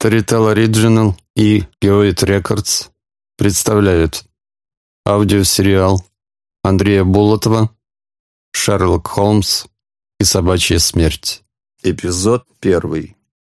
Storytel Original и Geoid Records представляют аудиосериал Андрея Болотова «Шерлок Холмс и собачья смерть». Эпизод 1.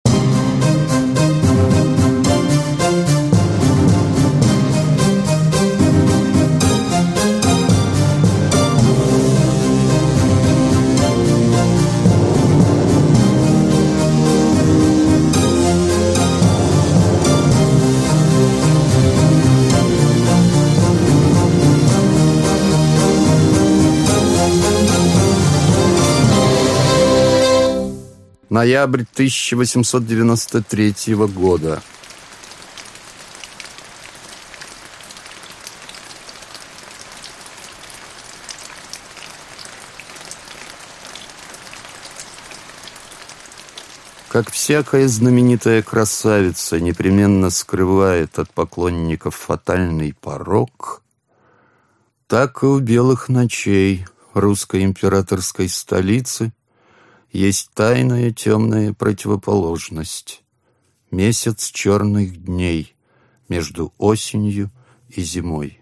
Ноябрь 1893 года. Как всякая знаменитая красавица непременно скрывает от поклонников фатальный порок, так и у белых ночей русской императорской столицы есть тайная темная противоположность. Месяц черных дней между осенью и зимой.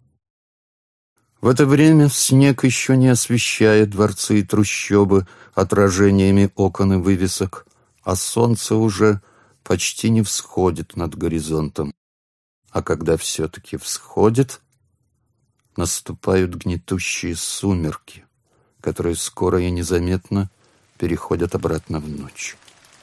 В это время снег еще не освещает дворцы и трущобы отражениями окон и вывесок, а солнце уже почти не всходит над горизонтом. А когда все-таки всходит, наступают гнетущие сумерки, которые скоро и незаметно переходят обратно в ночь.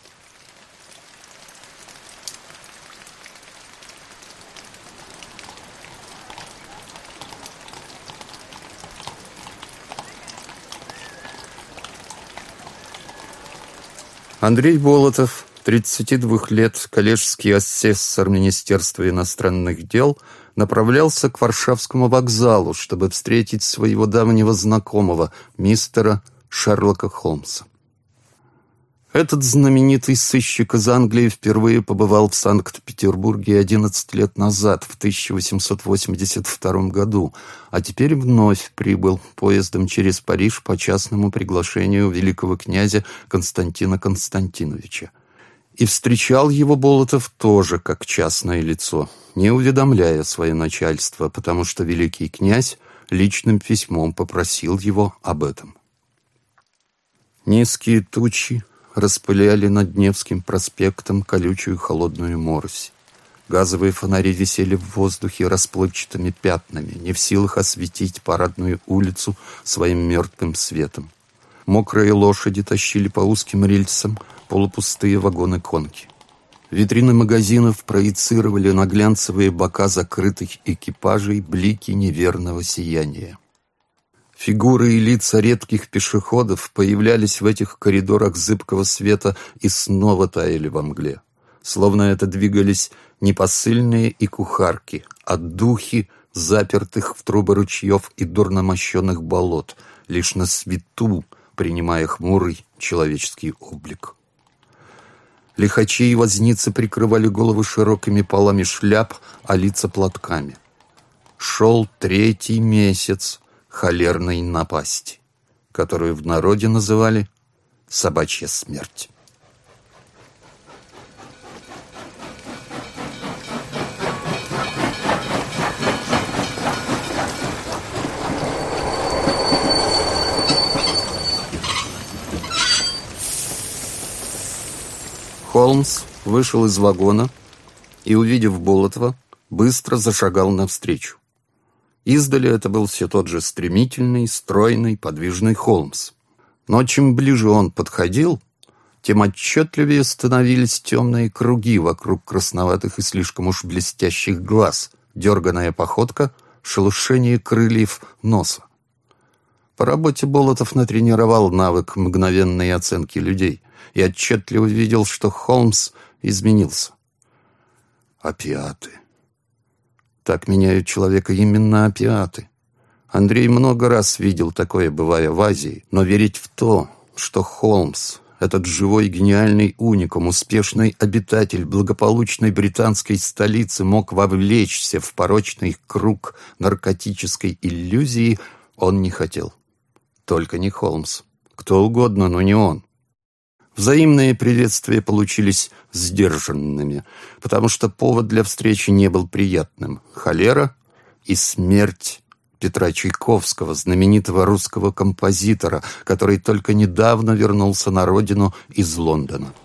Андрей Болотов, 32 лет, коллежский асессор Министерства иностранных дел, направлялся к Варшавскому вокзалу, чтобы встретить своего давнего знакомого, мистера Шерлока Холмса. Этот знаменитый сыщик из Англии впервые побывал в Санкт-Петербурге 11 лет назад, в 1882 году, а теперь вновь прибыл поездом через Париж по частному приглашению великого князя Константина Константиновича. И встречал его Болотов тоже как частное лицо, не уведомляя свое начальство, потому что великий князь личным письмом попросил его об этом. Низкие тучи распыляли над Невским проспектом колючую холодную морось. Газовые фонари висели в воздухе расплывчатыми пятнами, не в силах осветить парадную улицу своим мертвым светом. Мокрые лошади тащили по узким рельсам полупустые вагоны-конки. Витрины магазинов проецировали на глянцевые бока закрытых экипажей блики неверного сияния. Фигуры и лица редких пешеходов появлялись в этих коридорах зыбкого света и снова таяли во мгле. Словно это двигались не посыльные и кухарки, а духи, запертых в трубы ручьев и дурно мощенных болот, лишь на свету принимая хмурый человеческий облик. Лихачи и возницы прикрывали головы широкими полами шляп, а лица платками. Шел 3-й месяц холерной напасти, которую в народе называли «собачья смерть». Холмс вышел из вагона и, увидев Болотова, быстро зашагал навстречу. Издали это был все тот же стремительный, стройный, подвижный Холмс. Но чем ближе он подходил, тем отчетливее становились темные круги вокруг красноватых и слишком уж блестящих глаз, дерганая походка, шелушение крыльев носа. По работе Болотов натренировал навык мгновенной оценки людей и отчетливо видел, что Холмс изменился. Опиаты. Так меняют человека именно опиаты. Андрей много раз видел такое, бывая в Азии, но верить в то, что Холмс, этот живой гениальный уникум, успешный обитатель благополучной британской столицы, мог вовлечься в порочный круг наркотической иллюзии, он не хотел. Только не Холмс. Кто угодно, но не он. Взаимные приветствия получились сдержанными, потому что повод для встречи не был приятным. Холера и смерть Петра Чайковского, знаменитого русского композитора, который только недавно вернулся на родину из Лондона.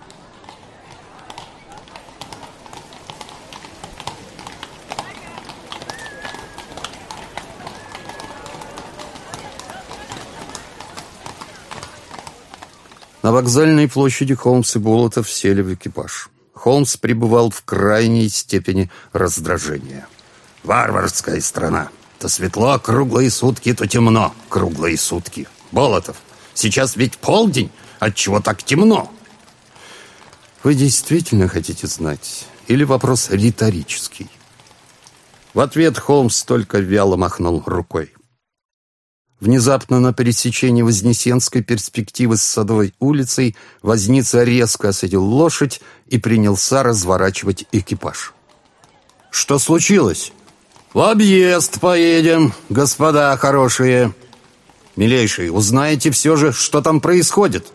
На вокзальной площади Холмс и Болотов сели в экипаж. Холмс пребывал в крайней степени раздражения. «Варварская страна! То светло круглые сутки, то темно круглые сутки. Болотов, сейчас ведь полдень, отчего так темно?» «Вы действительно хотите знать? Или вопрос риторический?» В ответ Холмс только вяло махнул рукой. Внезапно на пересечении Вознесенской перспективы с Садовой улицей возница резко осадил лошадь и принялся разворачивать экипаж. «Что случилось?» «В объезд поедем, господа хорошие!» «Милейший, узнаете все же, что там происходит?»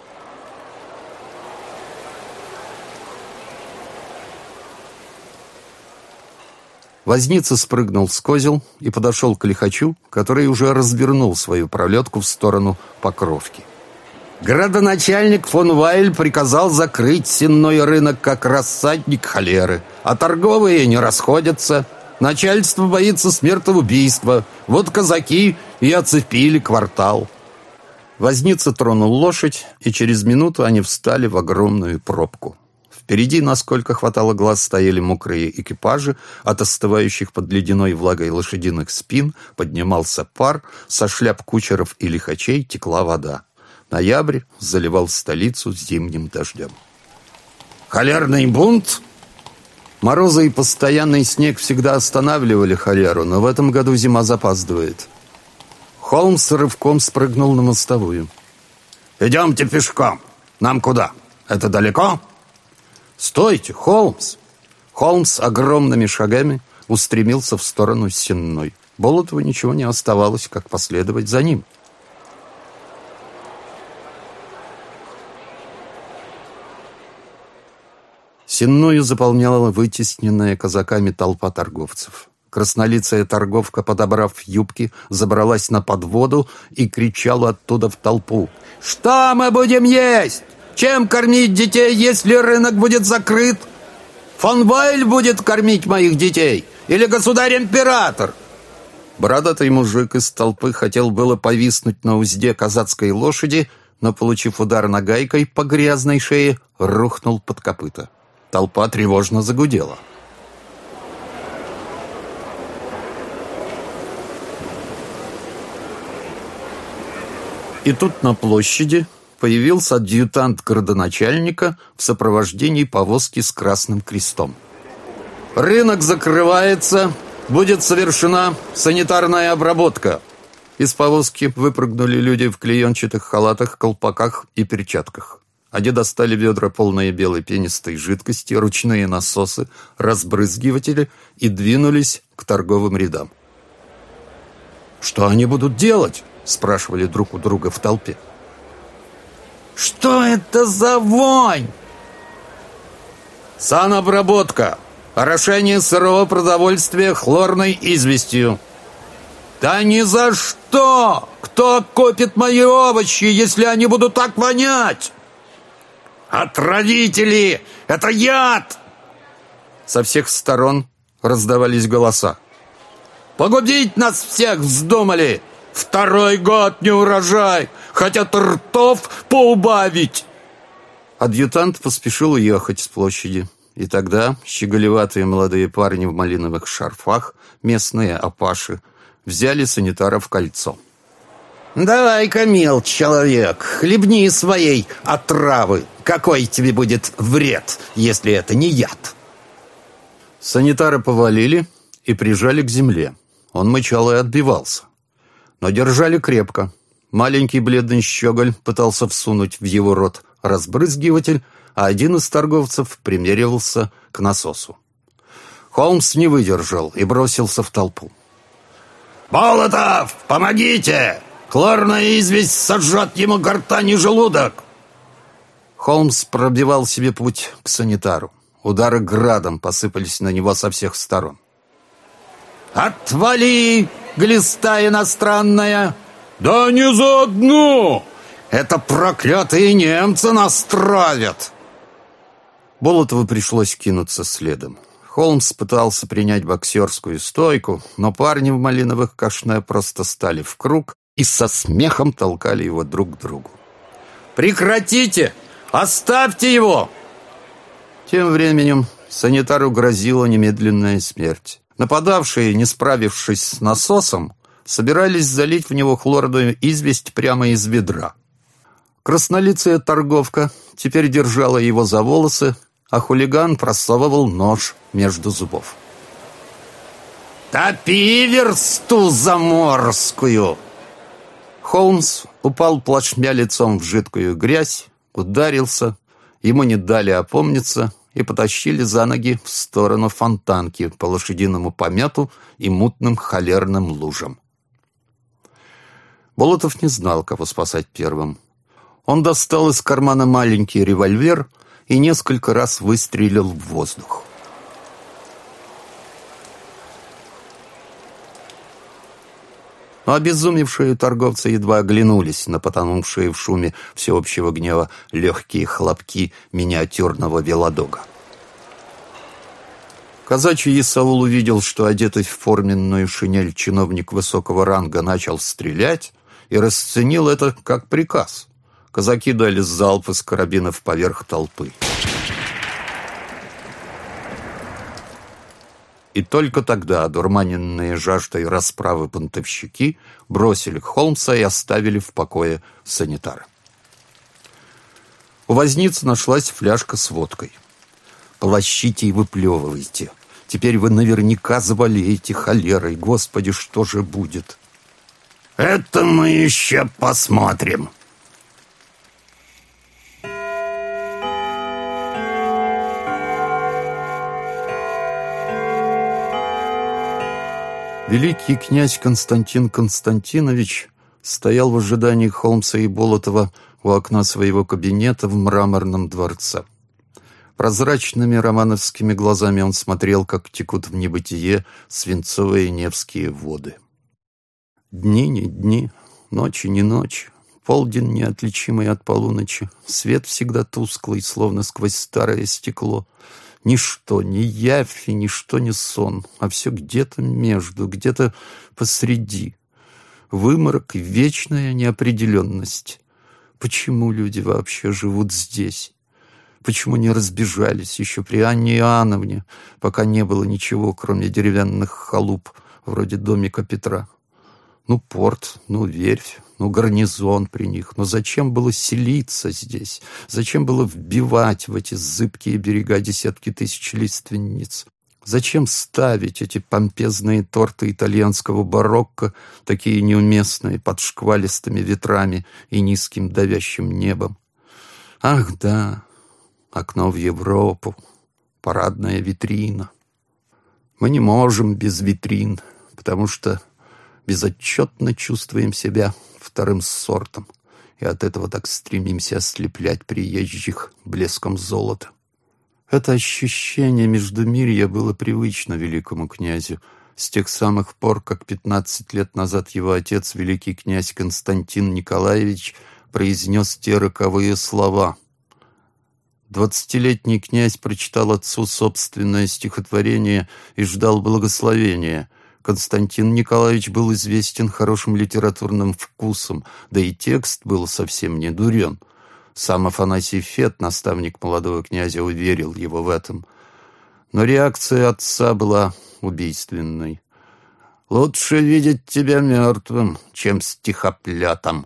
Возница спрыгнул с козел и подошел к лихачу, который уже развернул свою пролетку в сторону Покровки. «Градоначальник фон Вайль приказал закрыть сенной рынок как рассадник холеры, а торговые не расходятся. Начальство боится смертоубийства. Вот казаки и оцепили квартал». Возница тронул лошадь, и через минуту они встали в огромную пробку. Впереди, насколько хватало глаз, стояли мокрые экипажи, от остывающих под ледяной влагой лошадиных спин поднимался пар, со шляп кучеров и лихачей текла вода. Ноябрь заливал столицу зимним дождем. «Холерный бунт?» Морозы и постоянный снег всегда останавливали холеру, но в этом году зима запаздывает. Холмс рывком спрыгнул на мостовую. «Идемте пешком. Нам куда? Это далеко?» «Стойте, Холмс!» Холмс огромными шагами устремился в сторону Сенной. Болотову ничего не оставалось, как последовать за ним. Сенную заполняла вытесненная казаками толпа торговцев. Краснолицая торговка, подобрав юбки, забралась на подводу и кричала оттуда в толпу: «Что мы будем есть? Чем кормить детей, если рынок будет закрыт? Фон Вайль будет кормить моих детей? Или государь-император?» Бородатый мужик из толпы хотел было повиснуть на узде казацкой лошади, но, получив удар нагайкой по грязной шее, рухнул под копыта. Толпа тревожно загудела. И тут на площади появился адъютант градоначальника в сопровождении повозки с красным крестом. «Рынок закрывается, будет совершена санитарная обработка». Из повозки выпрыгнули люди в клеенчатых халатах, колпаках и перчатках. Они достали ведра, полные белой пенистой жидкости, ручные насосы, разбрызгиватели и двинулись к торговым рядам. «Что они будут делать?» — спрашивали друг у друга в толпе. «Что это за вонь?» «Санобработка. Орошение сырого продовольствия хлорной известью». «Да ни за что! Кто копит мои овощи, если они будут так вонять?» «Отравители! Это яд!» Со всех сторон раздавались голоса. «Погубить нас всех вздумали! Второй год не урожай! Хотят ртов поубавить!» Адъютант поспешил уехать с площади. И тогда щеголеватые молодые парни в малиновых шарфах, местные апаши, взяли санитара в кольцо. «Давай-ка, мил человек, хлебни своей отравы. Какой тебе будет вред, если это не яд?» Санитара повалили и прижали к земле. Он мычал и отбивался. Но держали крепко. Маленький бледный щеголь пытался всунуть в его рот разбрызгиватель, а один из торговцев примеривался к насосу. Холмс не выдержал и бросился в толпу. «Болотов, помогите! Хлорная известь сожжет ему гортань и желудок!» Холмс пробивал себе путь к санитару. Удары градом посыпались на него со всех сторон. «Отвали, глиста иностранная!» «Да не заодно! Это проклятые немцы нас травят!» Болотову пришлось кинуться следом. Холмс пытался принять боксерскую стойку, но парни в малиновых кашне просто стали в круг и со смехом толкали его друг к другу. «Прекратите! Оставьте его!» Тем временем санитару грозила немедленная смерть. Нападавшие, не справившись с насосом, собирались залить в него хлорную известь прямо из ведра. Краснолицая торговка теперь держала его за волосы, а хулиган просовывал нож между зубов. «Топи версту заморскую!» Холмс упал плашмя лицом в жидкую грязь, ударился, ему не дали опомниться и потащили за ноги в сторону фонтанки по лошадиному помету и мутным холерным лужам. Болотов не знал, кого спасать первым. Он достал из кармана маленький револьвер и несколько раз выстрелил в воздух. Но обезумевшие торговцы едва оглянулись на потонувшие в шуме всеобщего гнева легкие хлопки миниатюрного велодога. Казачий Исаул увидел, что одетый в форменную шинель чиновник высокого ранга начал стрелять, и расценил это как приказ. Казаки дали залп из карабинов поверх толпы. И только тогда одурманенные жаждой расправы бунтовщики бросили Холмса и оставили в покое санитара. У возницы нашлась фляжка с водкой. «Полощите и выплевывайте. Теперь вы наверняка заболеете холерой. Господи, что же будет?» «Это мы еще посмотрим». Великий князь Константин Константинович стоял в ожидании Холмса и Болотова у окна своего кабинета в мраморном дворце. Прозрачными романовскими глазами он смотрел, как текут в небытие свинцовые невские воды. Дни не дни, ночи не ночи, полдень неотличимый от полуночи, свет всегда тусклый, словно сквозь старое стекло. Ничто не явь и ничто не сон, а все где-то между, где-то посреди. Выморок и вечная неопределенность. Почему люди вообще живут здесь? Почему не разбежались еще при Анне Иоанновне, пока не было ничего, кроме деревянных халуп, вроде домика Петра? Ну, порт, ну, верфь, ну, гарнизон при них. Но зачем было селиться здесь? Зачем было вбивать в эти зыбкие берега десятки тысяч лиственниц? Зачем ставить эти помпезные торты итальянского барокко, такие неуместные, под шквалистыми ветрами и низким давящим небом? Ах, да, окно в Европу, парадная витрина. Мы не можем без витрин, потому что безотчетно чувствуем себя вторым сортом, и от этого так стремимся ослеплять приезжих блеском золота. Это ощущение междумирья было привычно великому князю с тех самых пор, как 15 лет назад его отец, великий князь Константин Николаевич, произнес те роковые слова. 20-летний князь прочитал отцу собственное стихотворение и ждал благословения. Константин Николаевич был известен хорошим литературным вкусом, да и текст был совсем не дурен. Сам Афанасий Фет, наставник молодого князя, уверил его в этом. Но реакция отца была убийственной. «Лучше видеть тебя мертвым, чем стихоплятом».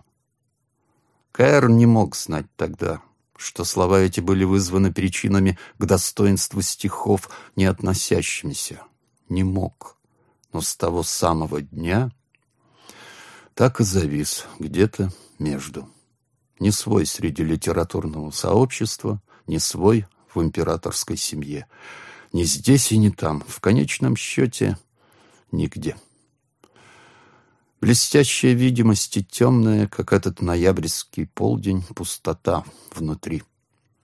Каэр не мог знать тогда, что слова эти были вызваны причинами к достоинству стихов, не относящимися. Не мог. Но с того самого дня так и завис где-то между. Не свой среди литературного сообщества, не свой в императорской семье. Ни здесь и ни там, в конечном счете нигде. Блестящая видимость и темная, как этот ноябрьский полдень, пустота внутри.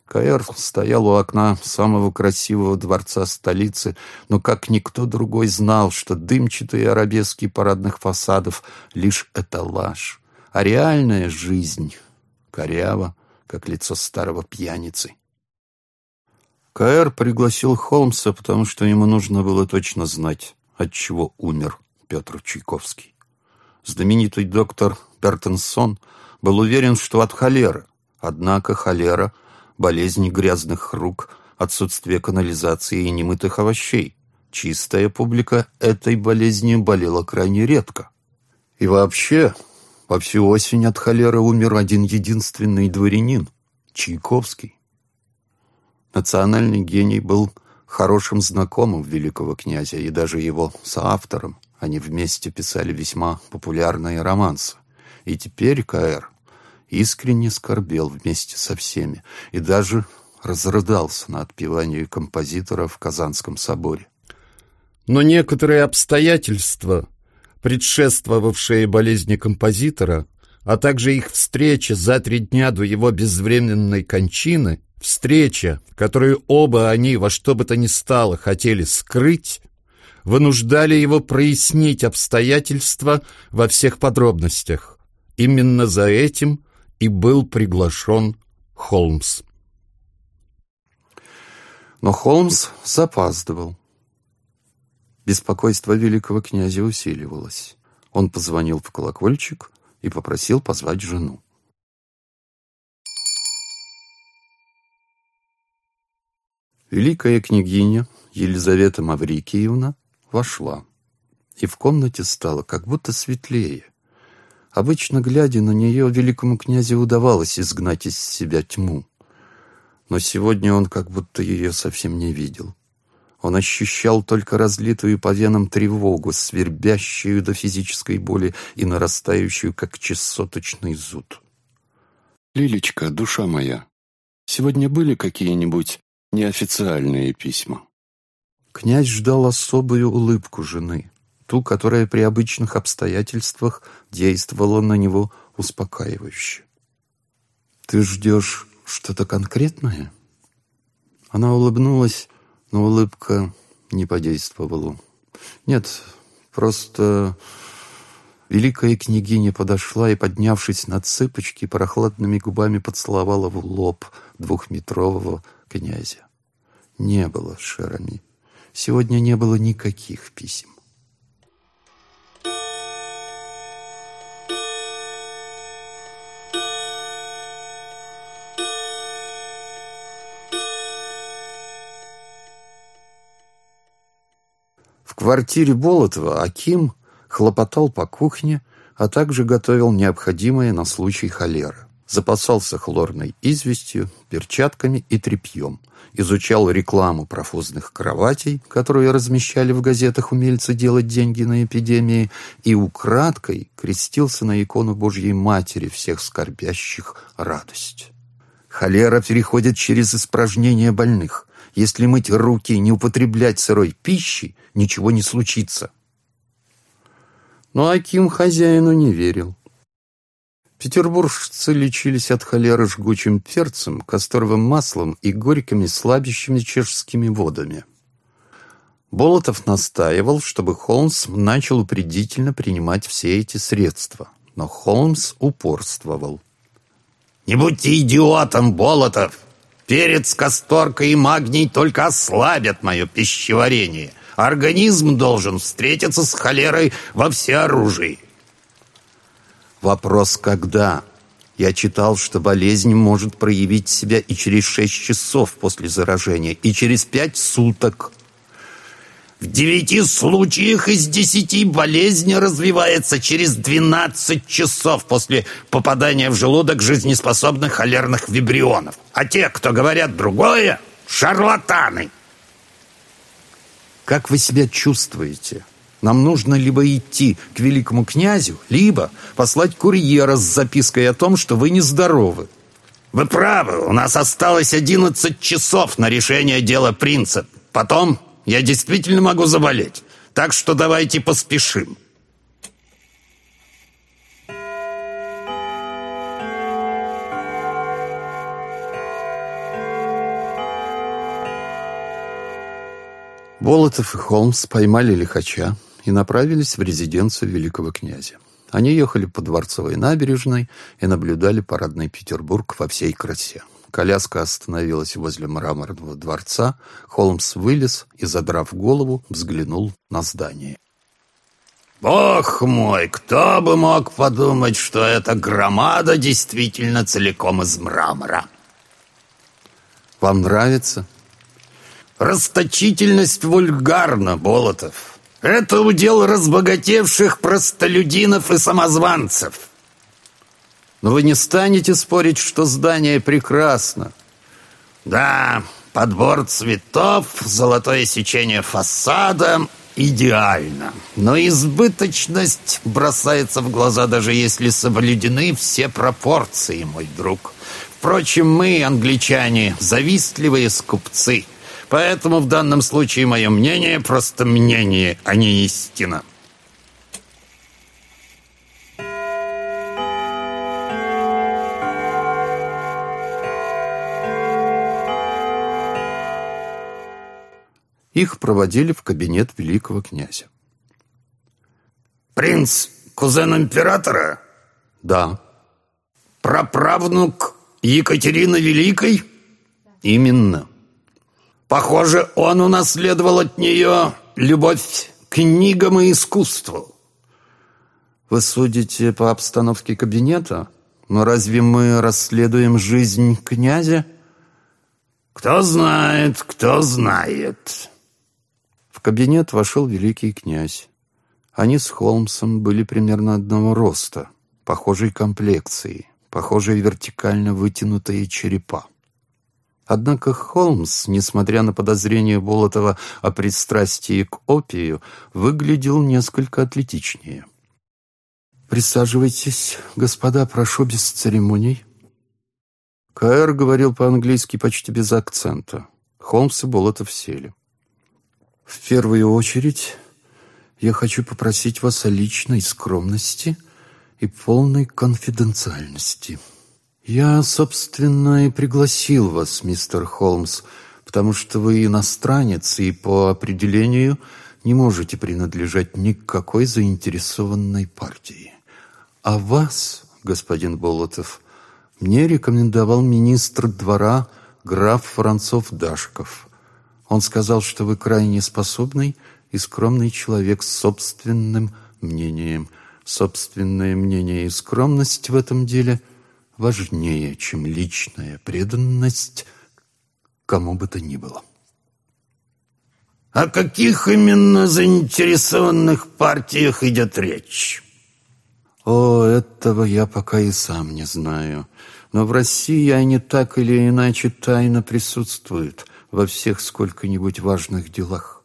Каэр стоял у окна самого красивого дворца столицы, но как никто другой знал, что дымчатые арабески парадных фасадов — лишь эталаж, а реальная жизнь корява, как лицо старого пьяницы. Каэр пригласил Холмса, потому что ему нужно было точно знать, от чего умер Петр Чайковский. Знаменитый доктор Бертенсон был уверен, что от холеры, однако холера — болезнь грязных рук, отсутствие канализации и немытых овощей. Чистая публика этой болезнью болела крайне редко. И вообще, во всю осень от холеры умер один единственный дворянин — Чайковский. Национальный гений был хорошим знакомым великого князя и даже его соавтором. Они вместе писали весьма популярные романсы. И теперь Каэр искренне скорбел вместе со всеми и даже разрыдался на отпевании композитора в Казанском соборе. Но некоторые обстоятельства, предшествовавшие болезни композитора, а также их встреча за 3 дня до его безвременной кончины, встреча, которую оба они во что бы то ни стало хотели скрыть, вынуждали его прояснить обстоятельства во всех подробностях. Именно за этим и был приглашен Холмс. Но Холмс запаздывал. Беспокойство великого князя усиливалось. Он позвонил в колокольчик и попросил позвать жену. Великая княгиня Елизавета Маврикиевна вошла, и в комнате стало как будто светлее. Обычно, глядя на нее, великому князю удавалось изгнать из себя тьму. Но сегодня он как будто ее совсем не видел. Он ощущал только разлитую по венам тревогу, свербящую до физической боли и нарастающую, как чесоточный зуд. «Лилечка, душа моя, сегодня были какие-нибудь неофициальные письма?» Князь ждал особую улыбку жены, ту, которая при обычных обстоятельствах действовала на него успокаивающе. «Ты ждешь что-то конкретное?» Она улыбнулась, но улыбка не подействовала. «Нет, просто...» Великая княгиня подошла и, поднявшись на цыпочки, прохладными губами поцеловала в лоб 2-метрового князя. Не было, Шерами. Сегодня не было никаких писем. В квартире Болотова Аким хлопотал по кухне, а также готовил необходимое на случай холеры. Запасался хлорной известью, перчатками и тряпьем. Изучал рекламу профузных кроватей, которую размещали в газетах умельцы делать деньги на эпидемии, и украдкой крестился на икону Божьей Матери всех скорбящих радость. Холера переходит через испражнение больных. Если мыть руки и не употреблять сырой пищи, ничего не случится. Но Аким хозяину не верил. Петербуржцы лечились от холеры жгучим перцем, касторовым маслом и горькими слабящими чешскими водами. Болотов настаивал, чтобы Холмс начал упредительно принимать все эти средства. Но Холмс упорствовал. «Не будьте идиотом, Болотов! Перец, касторка и магний только ослабят мое пищеварение. Организм должен встретиться с холерой во всеоружии». Вопрос «когда?». Я читал, что болезнь может проявить себя и через 6 часов после заражения, и через 5 суток. В 9 случаях из 10 болезнь развивается через 12 часов после попадания в желудок жизнеспособных холерных вибрионов. А те, кто говорят другое, шарлатаны. Как вы себя чувствуете? Нам нужно либо идти к великому князю, либо послать курьера с запиской о том, что вы нездоровы. Вы правы, у нас осталось 11 часов на решение дела принца. Потом я действительно могу заболеть. Так что давайте поспешим. Болотов и Холмс поймали лихача и направились в резиденцию великого князя. Они ехали по Дворцовой набережной и наблюдали парадный Петербург во всей красе. Коляска остановилась возле Мраморного дворца. Холмс вылез и, задрав голову, взглянул на здание. «Бог мой, кто бы мог подумать, что эта громада действительно целиком из мрамора!» «Вам нравится?» «Расточительность вульгарна, Болотов. Это удел разбогатевших простолюдинов и самозванцев. Но вы не станете спорить, что здание прекрасно?» «Да, подбор цветов, золотое сечение фасада идеально. Но избыточность бросается в глаза, даже если соблюдены все пропорции, мой друг. Впрочем, мы, англичане, завистливые скупцы. Поэтому в данном случае мое мнение просто мнение, а не истина». Их проводили в кабинет великого князя. «Принц — кузен императора?» «Да». «Праправнук Екатерины Великой?» «Именно». «Похоже, он унаследовал от нее любовь к книгам и искусству». «Вы судите по обстановке кабинета? Но разве мы расследуем жизнь князя?» «Кто знает, кто знает». В кабинет вошел великий князь. Они с Холмсом были примерно одного роста, похожей комплекции, похожие вертикально вытянутые черепа. Однако Холмс, несмотря на подозрения Болотова о пристрастии к опию, выглядел несколько атлетичнее. «Присаживайтесь, господа, прошу без церемоний». К.Р. говорил по-английски почти без акцента. Холмс и Болотов сели. «В первую очередь я хочу попросить вас о личной скромности и полной конфиденциальности. Я, собственно, и пригласил вас, мистер Холмс, потому что вы иностранец и по определению не можете принадлежать ни к какой заинтересованной партии. А вас, господин Болотов, мне рекомендовал министр двора граф Воронцов-Дашков. Он сказал, что вы крайне способный и скромный человек с собственным мнением. Собственное мнение и скромность в этом деле важнее, чем личная преданность кому бы то ни было». «О каких именно заинтересованных партиях идет речь?» «О, этого я пока и сам не знаю. Но в России они так или иначе тайно присутствуют во всех сколько-нибудь важных делах».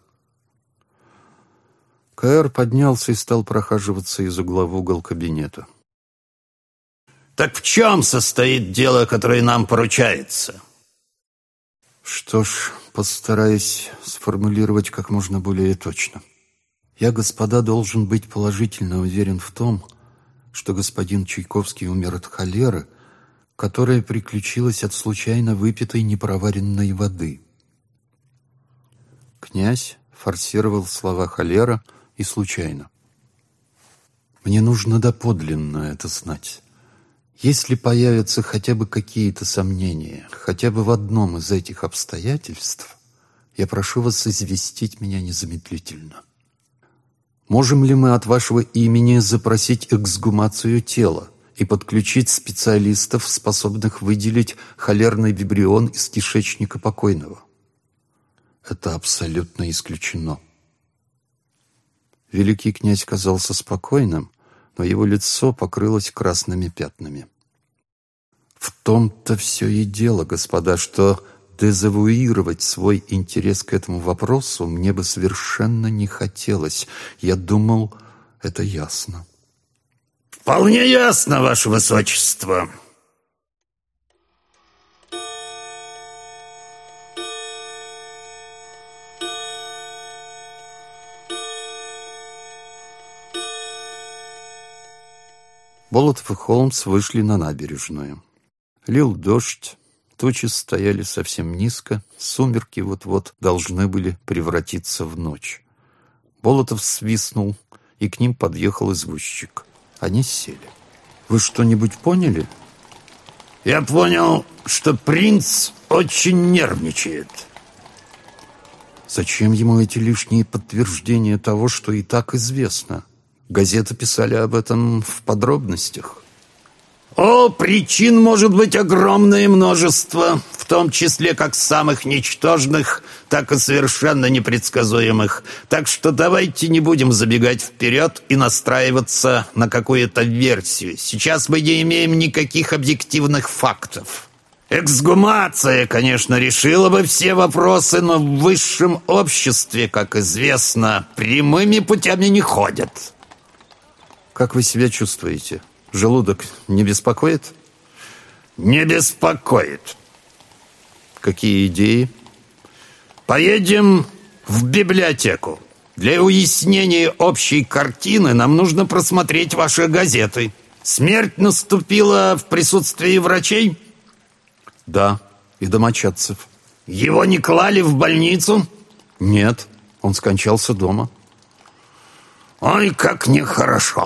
К.Р. поднялся и стал прохаживаться из угла в угол кабинета. «Так в чем состоит дело, которое нам поручается?» «Что ж, постараюсь сформулировать как можно более точно. Я, господа, должен быть положительно уверен в том, что господин Чайковский умер от холеры, которая приключилась от случайно выпитой непроваренной воды». Князь форсировал слова «холера» и «случайно». «Мне нужно доподлинно это знать. Если появятся хотя бы какие-то сомнения, хотя бы в одном из этих обстоятельств, я прошу вас известить меня незамедлительно. Можем ли мы от вашего имени запросить эксгумацию тела и подключить специалистов, способных выделить холерный вибрион из кишечника покойного?» «Это абсолютно исключено». Великий князь казался спокойным, но его лицо покрылось красными пятнами. «В том-то все и дело, господа, что дезавуировать свой интерес к этому вопросу мне бы совершенно не хотелось. Я думал, это ясно». «Вполне ясно, ваше высочество». Болотов и Холмс вышли на набережную. Лил дождь, Тучи стояли совсем низко, сумерки вот-вот должны были превратиться в ночь. Болотов свистнул, и к ним подъехал извозчик. Они сели. «Вы что-нибудь поняли?» «Я понял, что принц очень нервничает». «Зачем ему эти лишние подтверждения того, что и так известно? Газеты писали об этом в подробностях». «О, причин может быть огромное множество, в том числе как самых ничтожных, так и совершенно непредсказуемых. Так что давайте не будем забегать вперед и настраиваться на какую-то версию. Сейчас мы не имеем никаких объективных фактов. Эксгумация, конечно, решила бы все вопросы, но в высшем обществе, как известно, прямыми путями не ходят». «Как вы себя чувствуете? Желудок не беспокоит?» «Не беспокоит». «Какие идеи?» «Поедем в библиотеку. Для уяснения общей картины нам нужно просмотреть ваши газеты. Смерть наступила в присутствии врачей?» «Да, и домочадцев». «Его не клали в больницу?» «Нет, он скончался дома». «Ой, как нехорошо».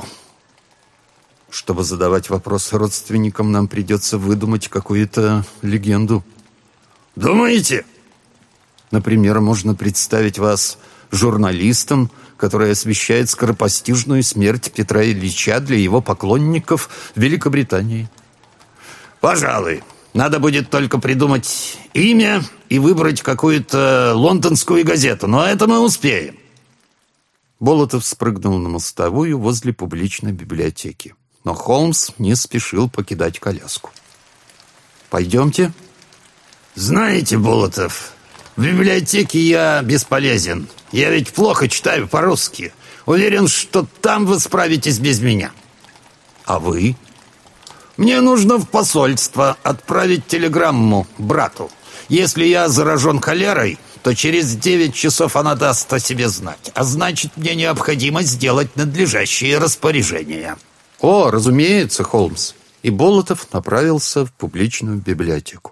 «Чтобы задавать вопросы родственникам, нам придется выдумать какую-то легенду». «Думаете?» «Например, можно представить вас журналистом, который освещает скоропостижную смерть Петра Ильича для его поклонников в Великобритании». «Пожалуй. Надо будет только придумать имя и выбрать какую-то лондонскую газету, но это мы успеем». Болотов спрыгнул на мостовую возле публичной библиотеки. Но Холмс не спешил покидать коляску. «Пойдемте?» «Знаете, Болотов, в библиотеке я бесполезен. Я ведь плохо читаю по-русски. Уверен, что там вы справитесь без меня». «А вы?» «Мне нужно в посольство отправить телеграмму брату. Если я заражен холерой, то через 9 часов она даст о себе знать. А значит, мне необходимо сделать надлежащие распоряжения». «О, разумеется, Холмс!» И Болотов направился в публичную библиотеку.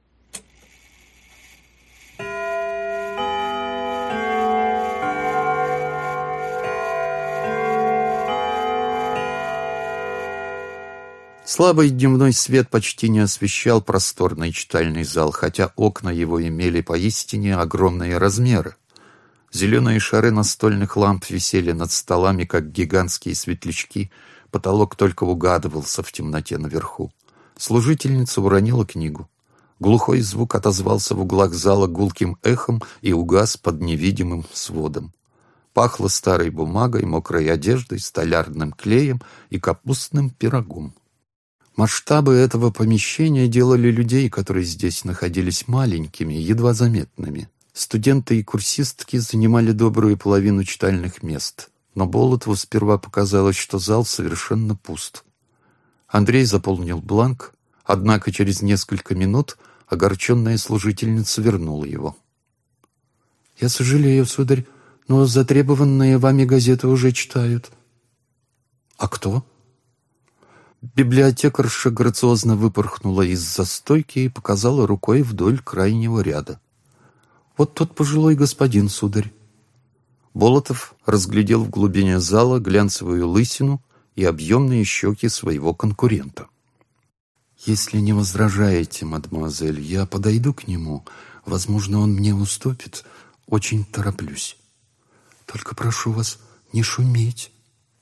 Слабый дневной свет почти не освещал просторный читальный зал, хотя окна его имели поистине огромные размеры. Зеленые шары настольных ламп висели над столами, как гигантские светлячки. Потолок только угадывался в темноте наверху. Служительница уронила книгу. Глухой звук отозвался в углах зала гулким эхом и угас под невидимым сводом. Пахло старой бумагой, мокрой одеждой, столярным клеем и капустным пирогом. Масштабы этого помещения делали людей, которые здесь находились, маленькими, едва заметными. Студенты и курсистки занимали добрую половину читальных мест. Но Болотову сперва показалось, что зал совершенно пуст. Андрей заполнил бланк, однако через несколько минут огорченная служительница вернула его. «Я сожалею, сударь, но затребованные вами газеты уже читают». «А кто?» Библиотекарша грациозно выпорхнула из-за стойки и показала рукой вдоль крайнего ряда. «Вот тот пожилой господин, сударь». Болотов разглядел в глубине зала глянцевую лысину и объемные щеки своего конкурента. «Если не возражаете, мадемуазель, я подойду к нему. Возможно, он мне уступит. Очень тороплюсь. Только прошу вас не шуметь».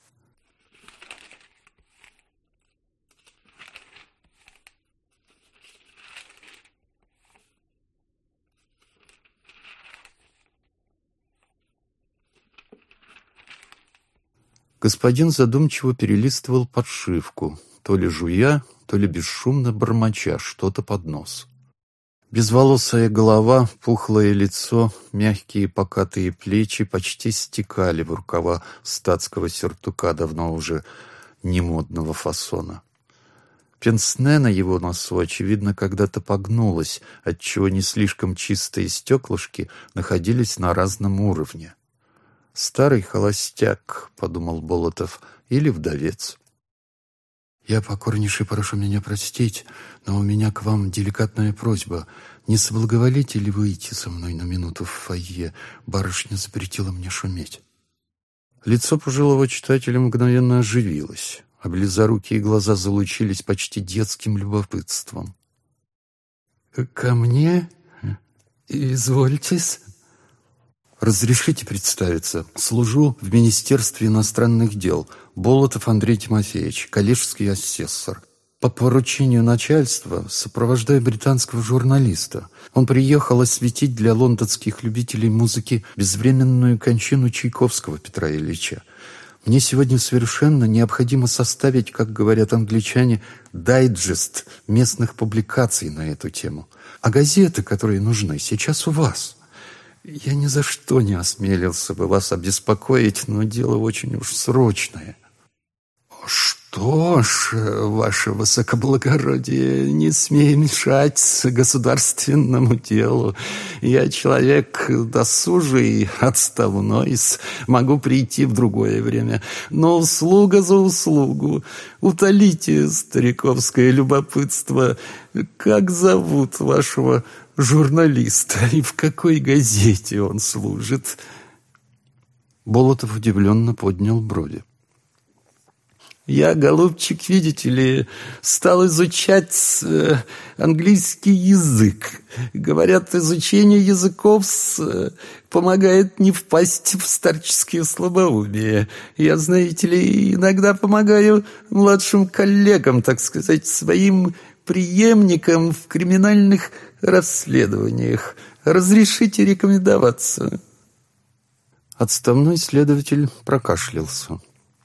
Господин задумчиво перелистывал подшивку, то ли жуя, то ли бесшумно бормоча что-то под нос. Безволосая голова, пухлое лицо, мягкие покатые плечи почти стекали в рукава статского сюртука давно уже немодного фасона. Пенсне на его носу, очевидно, когда-то погнулось, отчего не слишком чистые стеклышки находились на разном уровне. «Старый холостяк», — подумал Болотов, — «или вдовец». Я покорнейше прошу меня простить, но у меня к вам деликатная просьба. Не соблаговолите ли выйти со мной на минуту в фойе? Барышня запретила мне шуметь». Лицо пожилого читателя мгновенно оживилось, а близорукие глаза залучились почти детским любопытством. «Ко мне? Извольтесь». «Разрешите представиться. Служу в Министерстве иностранных дел. Болотов Андрей Тимофеевич, коллежский асессор. По поручению начальства сопровождаю британского журналиста. Он приехал осветить для лондонских любителей музыки безвременную кончину Чайковского Петра Ильича. Мне сегодня совершенно необходимо составить, как говорят англичане, дайджест местных публикаций на эту тему. А газеты, которые нужны, сейчас у вас. Я ни за что не осмелился бы вас обеспокоить, но дело очень уж срочное». «Что ж, ваше высокоблагородие, не смей мешать государственному делу. Я человек досужий, отставной, могу прийти в другое время. Но услуга за услугу. Утолите стариковское любопытство. Как зовут вашего журналиста и в какой газете он служит?» Болотов удивленно поднял брови. «Я, голубчик, видите ли, стал изучать английский язык. Говорят, изучение языков помогает не впасть в старческие слабоумие. Я, знаете ли, иногда помогаю младшим коллегам, так сказать, своим преемникам в криминальных расследованиях. Разрешите рекомендоваться?» Отставной следователь прокашлялся.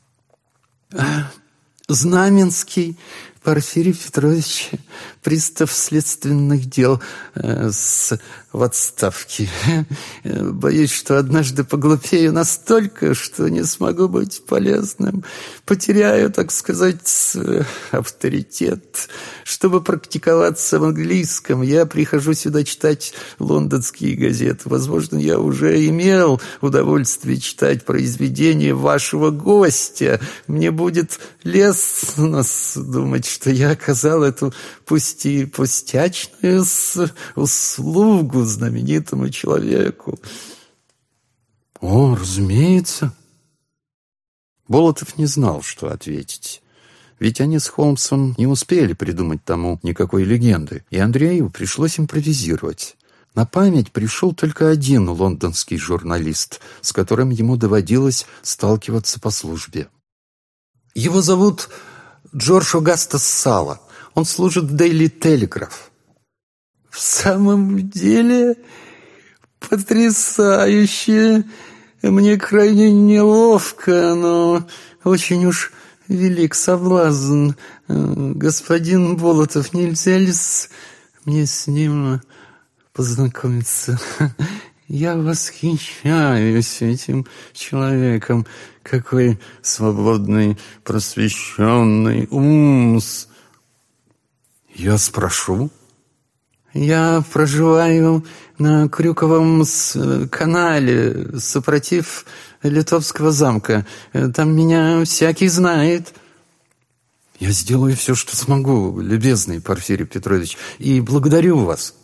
«Знаменский Порфирий Петрович, пристав следственных дел в отставке. Боюсь, что однажды поглупею настолько, что не смогу быть полезным. Потеряю, так сказать, авторитет. Чтобы практиковаться в английском, я прихожу сюда читать лондонские газеты. Возможно, я уже имел удовольствие читать произведения вашего гостя. Мне будет лестно думать, что я оказал эту пусть и пустячную услугу знаменитому человеку». «О, разумеется». Болотов не знал, что ответить. Ведь они с Холмсом не успели придумать тому никакой легенды, и Андрею пришлось импровизировать. На память пришел только один лондонский журналист, с которым ему доводилось сталкиваться по службе. Его зовут Джордж Огастас Сала. Он служит в Дейли Телеграф. «В самом деле потрясающе. Мне крайне неловко, но очень уж велик соблазн. Господин Болотов, нельзя ли мне с ним познакомиться? Я восхищаюсь этим человеком. Какой свободный, просвещенный ум!» «Я спрошу». «Я проживаю на Крюковом канале, супротив Литовского замка. Там меня всякий знает». «Я сделаю все, что смогу, любезный Порфирий Петрович, и благодарю вас».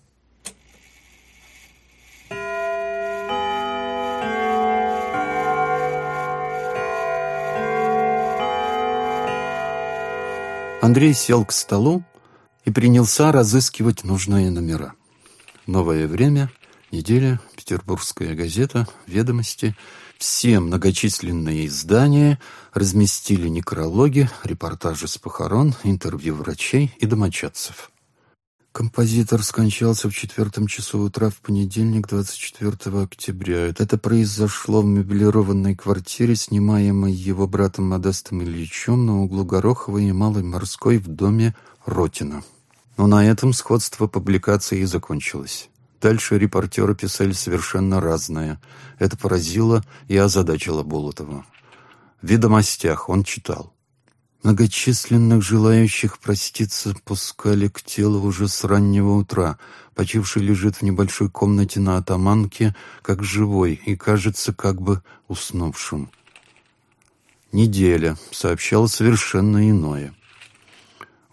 Андрей сел к столу и принялся разыскивать нужные номера. «Новое время», «Неделя», «Петербургская газета», «Ведомости». Все многочисленные издания разместили некрологи, репортажи с похорон, интервью врачей и домочадцев. Композитор скончался в 4 часу утра в понедельник, 24 октября. Это произошло в меблированной квартире, снимаемой его братом Модестом Ильичем на углу Гороховой и Малой Морской в доме Ротина. Но на этом сходство публикации и закончилось. Дальше репортеры писали совершенно разное. Это поразило и озадачило Болотова. В «Ведомостях» он читал: многочисленных желающих проститься пускали к телу уже с раннего утра. Почивший лежит в небольшой комнате на атаманке, как живой, и кажется как бы уснувшим. «Неделя» сообщала совершенно иное.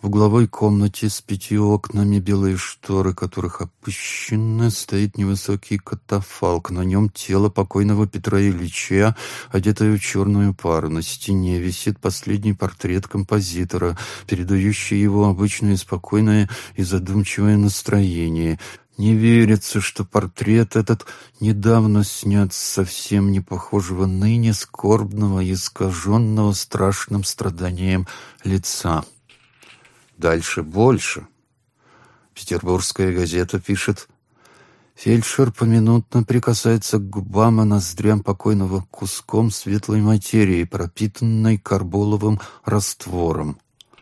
В угловой комнате с 5 окнами, белые шторы которых опущены, стоит невысокий катафалк. На нем тело покойного Петра Ильича, одетое в черную пару. На стене висит последний портрет композитора, передающий его обычное спокойное и задумчивое настроение. Не верится, что портрет этот недавно снят с совсем не похожего ныне скорбного и искаженного страшным страданием лица. Дальше больше. Петербургская газета пишет: фельдшер поминутно прикасается к губам и ноздрям покойного куском светлой материи, пропитанной карболовым раствором.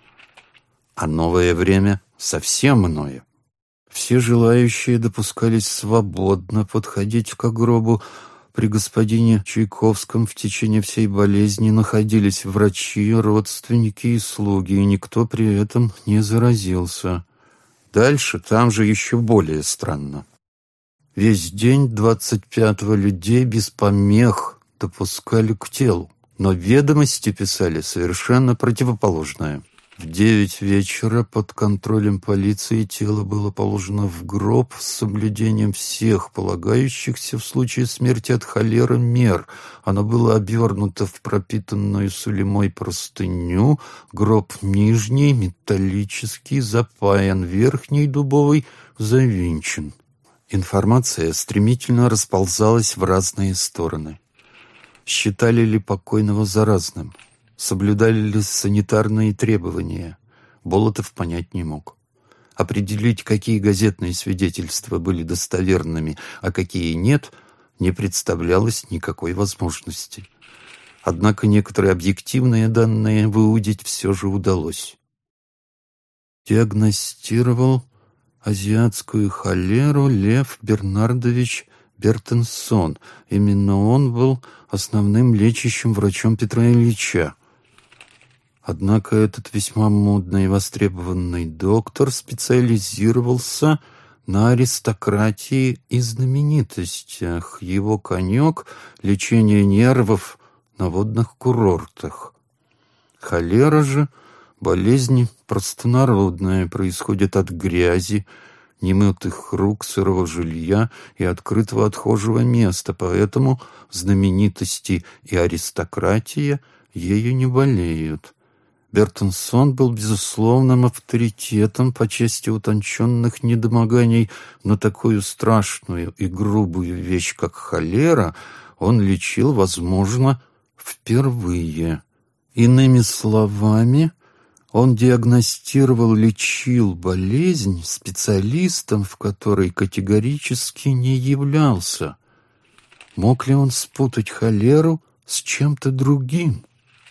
А новое время совсем иное. Все желающие допускались свободно подходить к гробу. При господине Чайковском в течение всей болезни находились врачи, родственники и слуги, и никто при этом не заразился. Дальше там же еще более странно. Весь день 25-го людей без помех допускали к телу, но ведомости писали совершенно противоположное. В 9 вечера под контролем полиции тело было положено в гроб с соблюдением всех полагающихся в случае смерти от холеры мер. Оно было обернуто в пропитанную сулемой простыню, гроб нижний, металлический, запаян, верхний, дубовый, завинчен. Информация стремительно расползалась в разные стороны. Считали ли покойного заразным? Соблюдали ли санитарные требования? Болотов понять не мог. Определить, какие газетные свидетельства были достоверными, а какие нет, не представлялось никакой возможности. Однако некоторые объективные данные выудить все же удалось. Диагностировал азиатскую холеру Лев Бернардович Бертенсон. Именно он был основным лечащим врачом Петра Ильича. Однако этот весьма модный и востребованный доктор специализировался на аристократии и знаменитостях. Его конек — лечение нервов на водных курортах. Холера же — болезнь простонародная, происходит от грязи, немытых рук, сырого жилья и открытого отхожего места, поэтому знаменитости и аристократия ею не болеют. Бертенсон был безусловным авторитетом по части утонченных недомоганий, но такую страшную и грубую вещь, как холера, он лечил, возможно, впервые. Иными словами, он диагностировал, лечил болезнь специалистом, в которой категорически не являлся. Мог ли он спутать холеру с чем-то другим?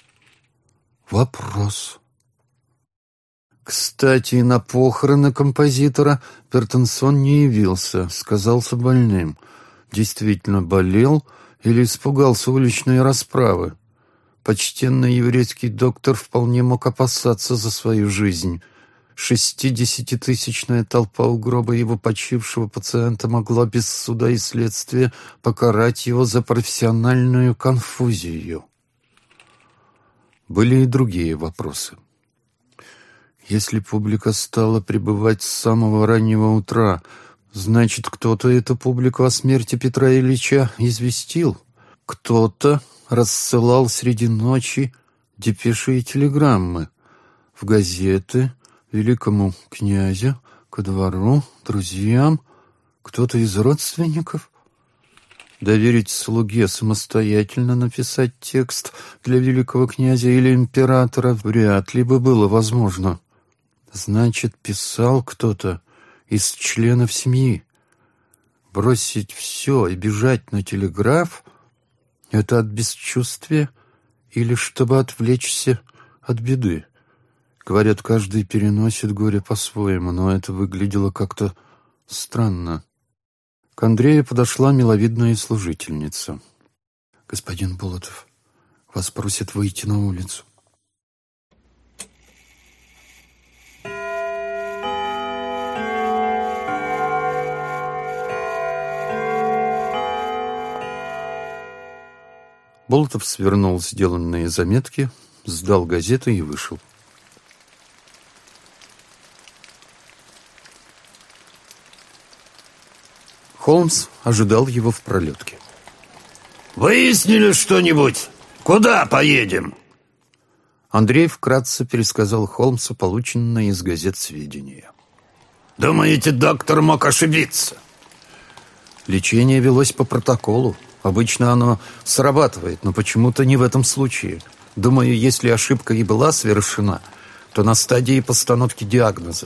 Вопрос. Кстати, на похороны композитора Бертенсон не явился, сказался больным. Действительно болел или испугался уличной расправы. Почтенный еврейский доктор вполне мог опасаться за свою жизнь. 60-тысячная толпа у гроба его почившего пациента могла без суда и следствия покарать его за профессиональную конфузию. Были и другие вопросы. Если публика стала прибывать с самого раннего утра, значит, кто-то эту публику о смерти Петра Ильича известил. Кто-то рассылал среди ночи депеши и телеграммы в газеты, великому князю, ко двору, друзьям. Кто-то из родственников? Доверить слуге самостоятельно написать текст для великого князя или императора вряд ли бы было возможно. Значит, писал кто-то из членов семьи. Бросить все и бежать на телеграф — это от бесчувствия или чтобы отвлечься от беды? Говорят, каждый переносит горе по-своему, но это выглядело как-то странно. К Андрею подошла миловидная служительница. «Господин Болотов, вас просят выйти на улицу». Болотов свернул сделанные заметки, сдал газеты и вышел. Холмс ожидал его в пролетке. «Выяснили что-нибудь? Куда поедем?» Андрей вкратце пересказал Холмсу полученные из газет сведения. «Думаете, доктор мог ошибиться?» Лечение велось по протоколу. Обычно оно срабатывает, но почему-то не в этом случае. Думаю, если ошибка и была совершена, то на стадии постановки диагноза.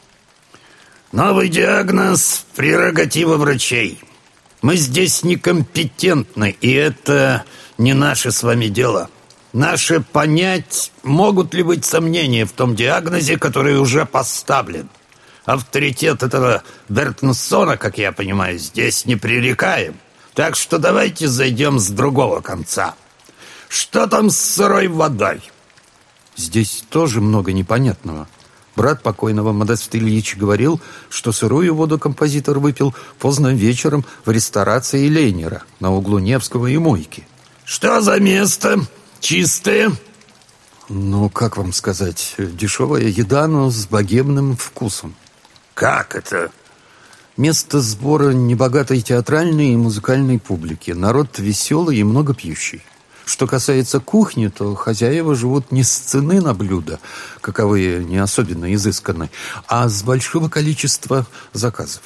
«Новый диагноз — прерогатива врачей. Мы здесь некомпетентны, и это не наше с вами дело. Наше понять, могут ли быть сомнения в том диагнозе, который уже поставлен. Авторитет этого Бертенсона, как я понимаю, здесь непререкаем. Так что давайте зайдем с другого конца. Что там с сырой водой?» Здесь тоже много непонятного. Брат покойного Модест Ильич говорил, что сырую воду композитор выпил поздно вечером в ресторации Лейнера на углу Невского и Мойки. «Что за место? Чистое?» Ну, как вам сказать, дешевая еда, но с богемным вкусом. «Как это?» Место сбора небогатой театральной и музыкальной публики. Народ веселый и много пьющий. Что касается кухни, то хозяева живут не с цены на блюда, каковые не особенно изысканны, а с большого количества заказов.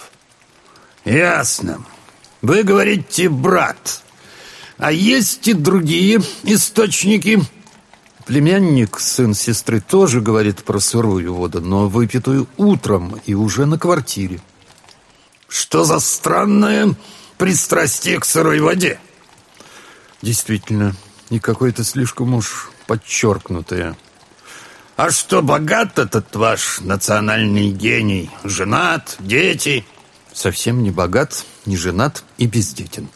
«Ясно. Вы говорите, брат. А есть и другие источники?» Племянник, сын сестры, тоже говорит про сырую воду, но выпитую утром и уже на квартире. «Что за странное пристрастие к сырой воде?» Действительно, и какое-то слишком уж подчеркнутое. «А что, богат этот ваш национальный гений? Женат, дети?» Совсем не богат, не женат и бездетен.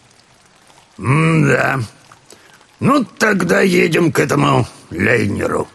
«Да. Ну, тогда едем к этому Лейнеру».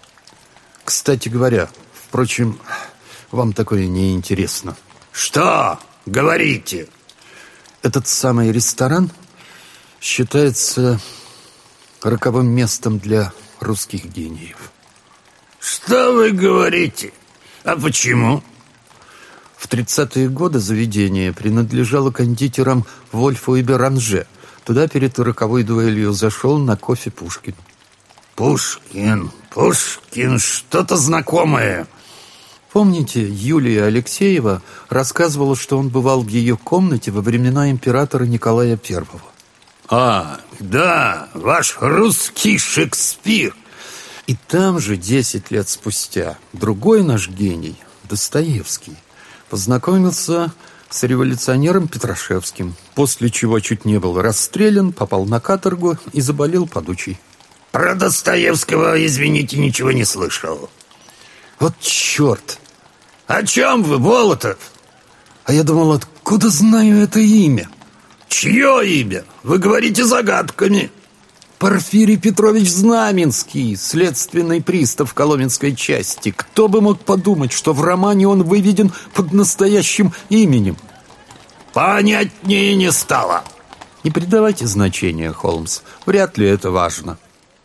Кстати говоря, впрочем, вам такое не интересно. «Что? Говорите». Этот самый ресторан считается роковым местом для русских гениев. «Что вы говорите? А почему?» В 30-е годы заведение принадлежало кондитерам Вольфу и Беранже. Туда перед роковой дуэлью зашел на кофе Пушкин. Пушкин, что-то знакомое. Помните, Юлия Алексеева рассказывала, что он бывал в ее комнате во времена императора Николая I. А, да, ваш русский Шекспир. И там же 10 лет спустя другой наш гений, Достоевский, познакомился с революционером Петрашевским, после чего чуть не был расстрелян, попал на каторгу и заболел подучей. Про Достоевского, извините, ничего не слышал. Вот черт! О чем вы, Болотов? А я думал, откуда знаю это имя? Чье имя? Вы говорите загадками. Порфирий Петрович Знаменский, следственный пристав Коломенской части. Кто бы мог подумать, что в романе он выведен под настоящим именем? Понятнее не стало. Не придавайте значения, Холмс. Вряд ли это важно.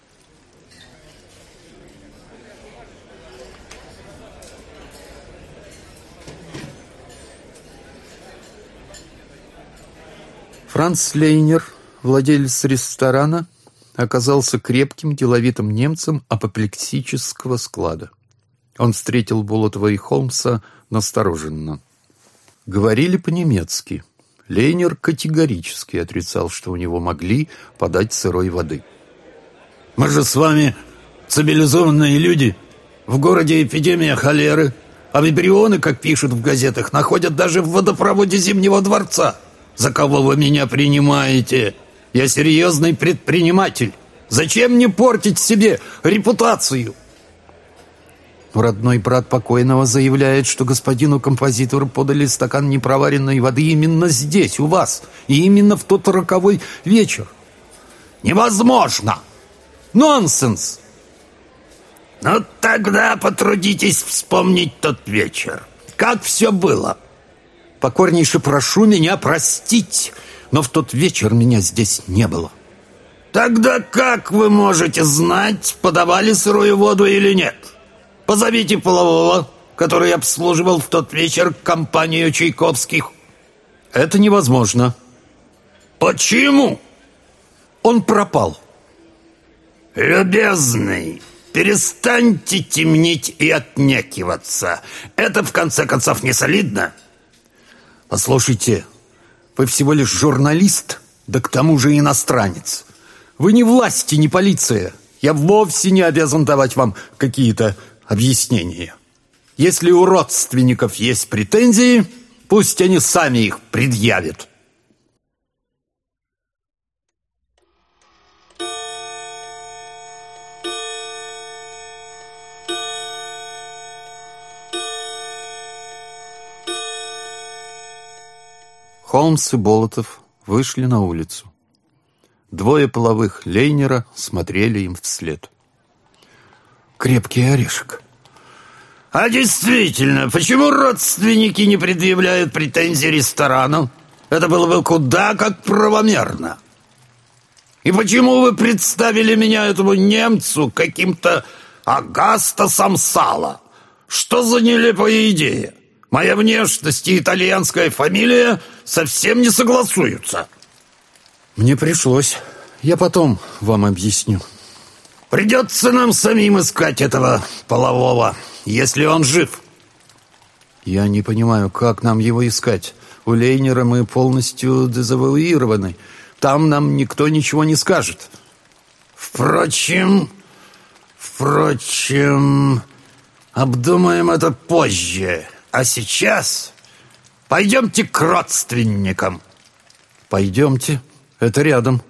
Франц Лейнер, владелец ресторана, оказался крепким, деловитым немцем апоплексического склада. Он встретил Болотова и Холмса настороженно. Говорили по-немецки. Лейнер категорически отрицал, что у него могли подать сырой воды. «Мы же с вами цивилизованные люди. В городе эпидемия холеры, а вибрионы, как пишут в газетах, находят даже в водопроводе Зимнего дворца. За кого вы меня принимаете? Я серьезный предприниматель. Зачем мне портить себе репутацию?» Родной брат покойного заявляет, что господину композитору подали стакан непроваренной воды именно здесь, у вас, и именно в тот роковой вечер. «Невозможно! Нонсенс!» «Ну, тогда потрудитесь вспомнить тот вечер. Как все было?» «Покорнейше прошу меня простить, но в тот вечер меня здесь не было». «Тогда как вы можете знать, подавали сырую воду или нет? Позовите полового, который обслуживал в тот вечер компанию Чайковских». Это невозможно. Почему? Он пропал. Любезный, перестаньте темнить и отнекиваться. Это, в конце концов, не солидно. Послушайте, вы всего лишь журналист, да к тому же иностранец. Вы ни власти, ни полиция. Я вовсе не обязан давать вам какие-то объяснения. Если у родственников есть претензии, пусть они сами их предъявят. Холмс и Болотов вышли на улицу. Двое половых Лейнера смотрели им вслед. Крепкий орешек. А действительно, почему родственники не предъявляют претензий ресторану? Это было бы куда как правомерно. И почему вы представили меня этому немцу каким-то Агасто Самсала? Что за нелепая идея? Моя внешность и итальянская фамилия совсем не согласуются. Мне пришлось. Я потом вам объясню. Придется нам самим искать этого полового, если он жив. Я не понимаю, как нам его искать. У Лейнера мы полностью дезавуированы. Там нам никто ничего не скажет. Впрочем, обдумаем это позже. А сейчас пойдемте к родственникам. Пойдемте, это рядом.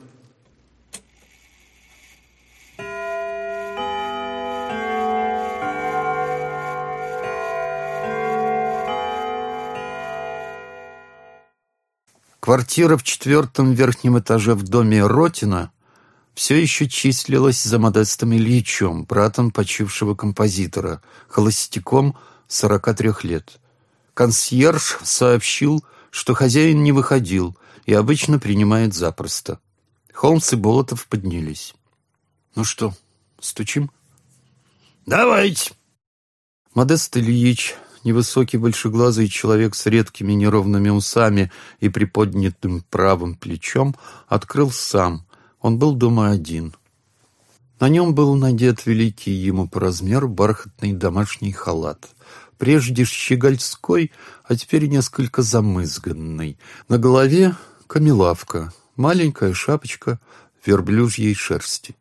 Квартира в 4-м верхнем этаже в доме Ротина все еще числилась за Модестом Ильичем, братом почившего композитора, холостяком 43 лет. Консьерж сообщил, что хозяин не выходил и обычно принимает запросто. Холмс и Болотов поднялись. «Ну что, стучим?» «Давайте». Модест Ильич, невысокий большеглазый человек с редкими неровными усами и приподнятым правым плечом, открыл сам. Он был дома один. На нем был надет великий ему по размеру бархатный домашний халат. Прежде щегольской, а теперь несколько замызганный. На голове камелавка, маленькая шапочка верблюжьей шерсти.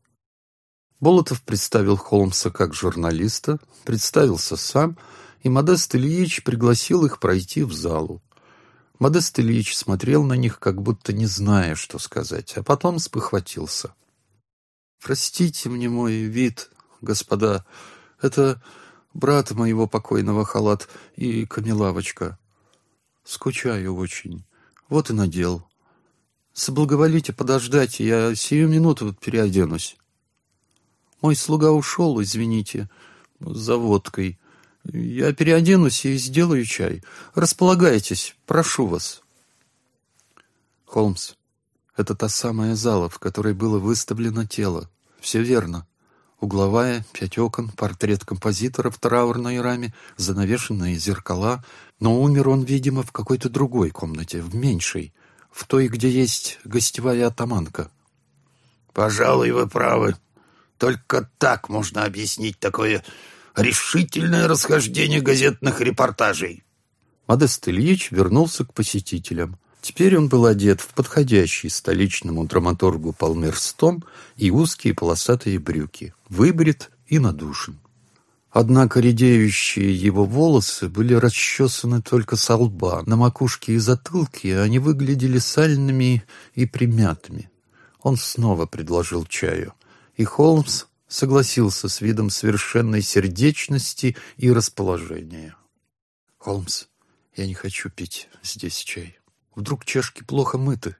Болотов представил Холмса как журналиста, представился сам, и Модест Ильич пригласил их пройти в залу. Модест Ильич смотрел на них, как будто не зная, что сказать, а потом спохватился. «Простите мне мой вид, господа, это брата моего покойного халат и камелавочка. Скучаю очень, вот и надел. Соблаговолите подождать, я сию минуту переоденусь. Мой слуга ушел, извините, за водкой. Я переоденусь и сделаю чай. Располагайтесь, прошу вас». Холмс, это та самая зала, в которой было выставлено тело. Все верно. Угловая, 5 окон, портрет композитора в траурной раме, занавешенные зеркала. Но умер он, видимо, в какой-то другой комнате, в меньшей, в той, где есть гостевая атаманка. «Пожалуй, вы правы. Только так можно объяснить такое решительное расхождение газетных репортажей». Модест Ильич вернулся к посетителям. Теперь он был одет в подходящий столичному драматургу палмерстон и узкие полосатые брюки, выбрит и надушен. Однако редеющие его волосы были расчесаны только со лба. На макушке и затылке они выглядели сальными и примятыми. Он снова предложил чаю, и Холмс согласился с видом совершенной сердечности и расположения. «Холмс, я не хочу пить здесь чай. Вдруг чашки плохо мыты?»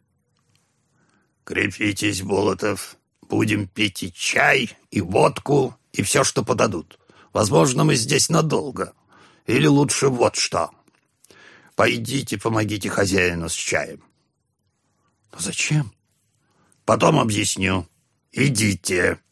«Крепитесь, Болотов. Будем пить и чай, и водку, и все, что подадут. Возможно, мы здесь надолго. Или лучше вот что. Пойдите, помогите хозяину с чаем». «Но зачем?» «Потом объясню. Идите».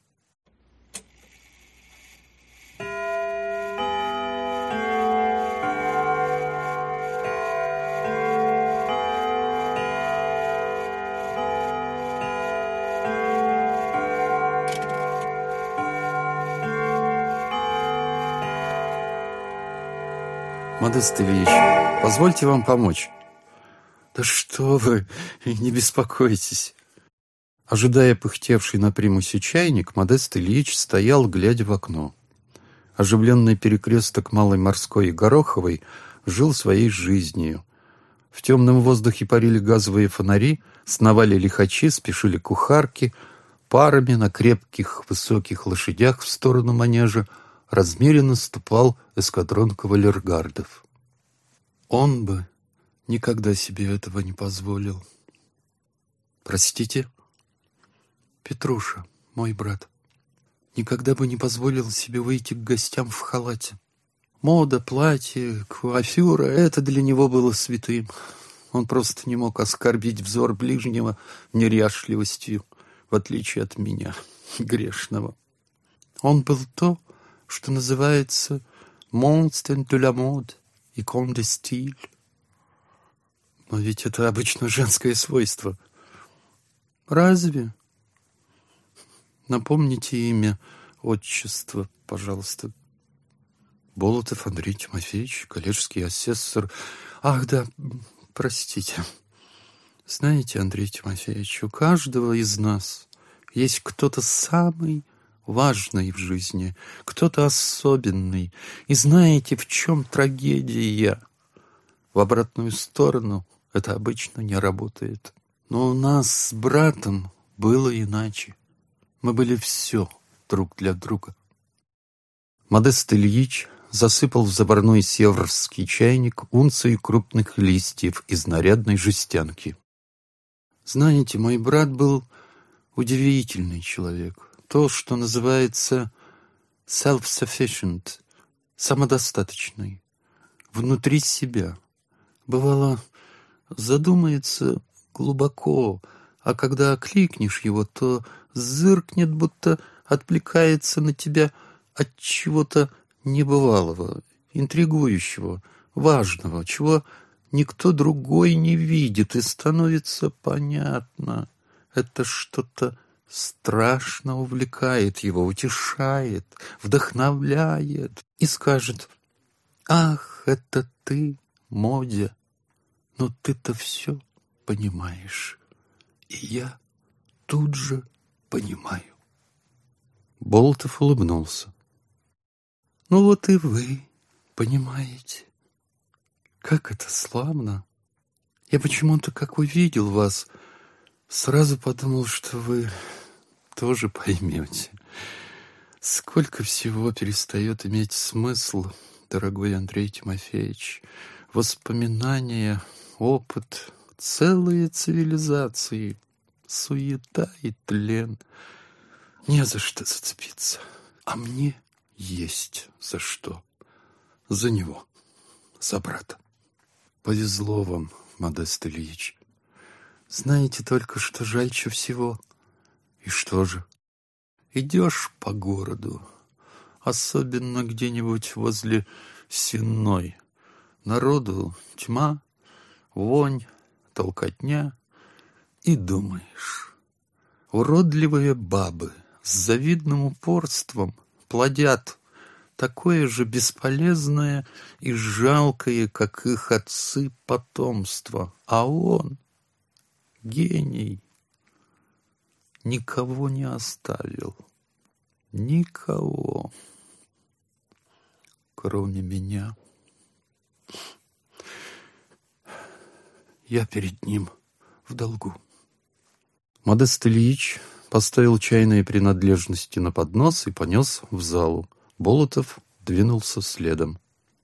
Модест Ильич, позвольте вам помочь. Да что вы, не беспокойтесь. Ожидая пыхтевший на примусе чайник, Модест Ильич стоял, глядя в окно. Оживленный перекресток Малой Морской и Гороховой жил своей жизнью. В темном воздухе парили газовые фонари, сновали лихачи, спешили кухарки, парами на крепких высоких лошадях в сторону манежа размеренно ступал эскадрон кавалергардов. Он бы никогда себе этого не позволил. Простите? Петруша, мой брат, никогда бы не позволил себе выйти к гостям в халате. Мода, платье, куафюра — это для него было святым. Он просто не мог оскорбить взор ближнего неряшливостью, в отличие от меня, грешного. Он был то, что называется «monstre de la mode» и «con de style». Но ведь это обычно женское свойство. Разве? Напомните имя, отчество, пожалуйста. Болотов Андрей Тимофеевич, коллежский асессор. Ах, да, простите. Знаете, Андрей Тимофеевич, у каждого из нас есть кто-то самый важный в жизни, кто-то особенный. И знаете, в чем трагедия? В обратную сторону это обычно не работает. Но у нас с братом было иначе. Мы были все друг для друга. Модест Ильич засыпал в заварной северский чайник унции крупных листьев из нарядной жестянки. Знаете, мой брат был удивительный человек. То, что называется self-sufficient, самодостаточный, внутри себя. Бывало, задумается глубоко, а когда окликнешь его, то зыркнет, будто отвлекается на тебя от чего-то небывалого, интригующего, важного, чего никто другой не видит, и становится понятно. Это что-то страшно увлекает его, утешает, вдохновляет и скажет: «Ах, это ты, Модя, но ты-то все понимаешь, и я тут же понимаю». Болотов улыбнулся. «Ну вот и вы понимаете. Как это славно! Я почему-то, как увидел вас, сразу подумал, что вы тоже поймете. Сколько всего перестает иметь смысл, дорогой Андрей Тимофеевич. Воспоминания, опыт, целые цивилизации, суета и тлен. Не за что зацепиться, а мне есть за что. За него, за брата. Повезло вам, Модест Ильич. Знаете только, что жальче всего. И что же? Идешь по городу, особенно где-нибудь возле Сенной. Народу тьма, вонь, толкотня. И думаешь, уродливые бабы с завидным упорством плодят такое же бесполезное и жалкое, как их отцы, потомство. А он, гений, никого не оставил. Никого, кроме меня. Я перед ним в долгу. Модест Ильич поставил чайные принадлежности на поднос и понес в залу. Болотов двинулся следом.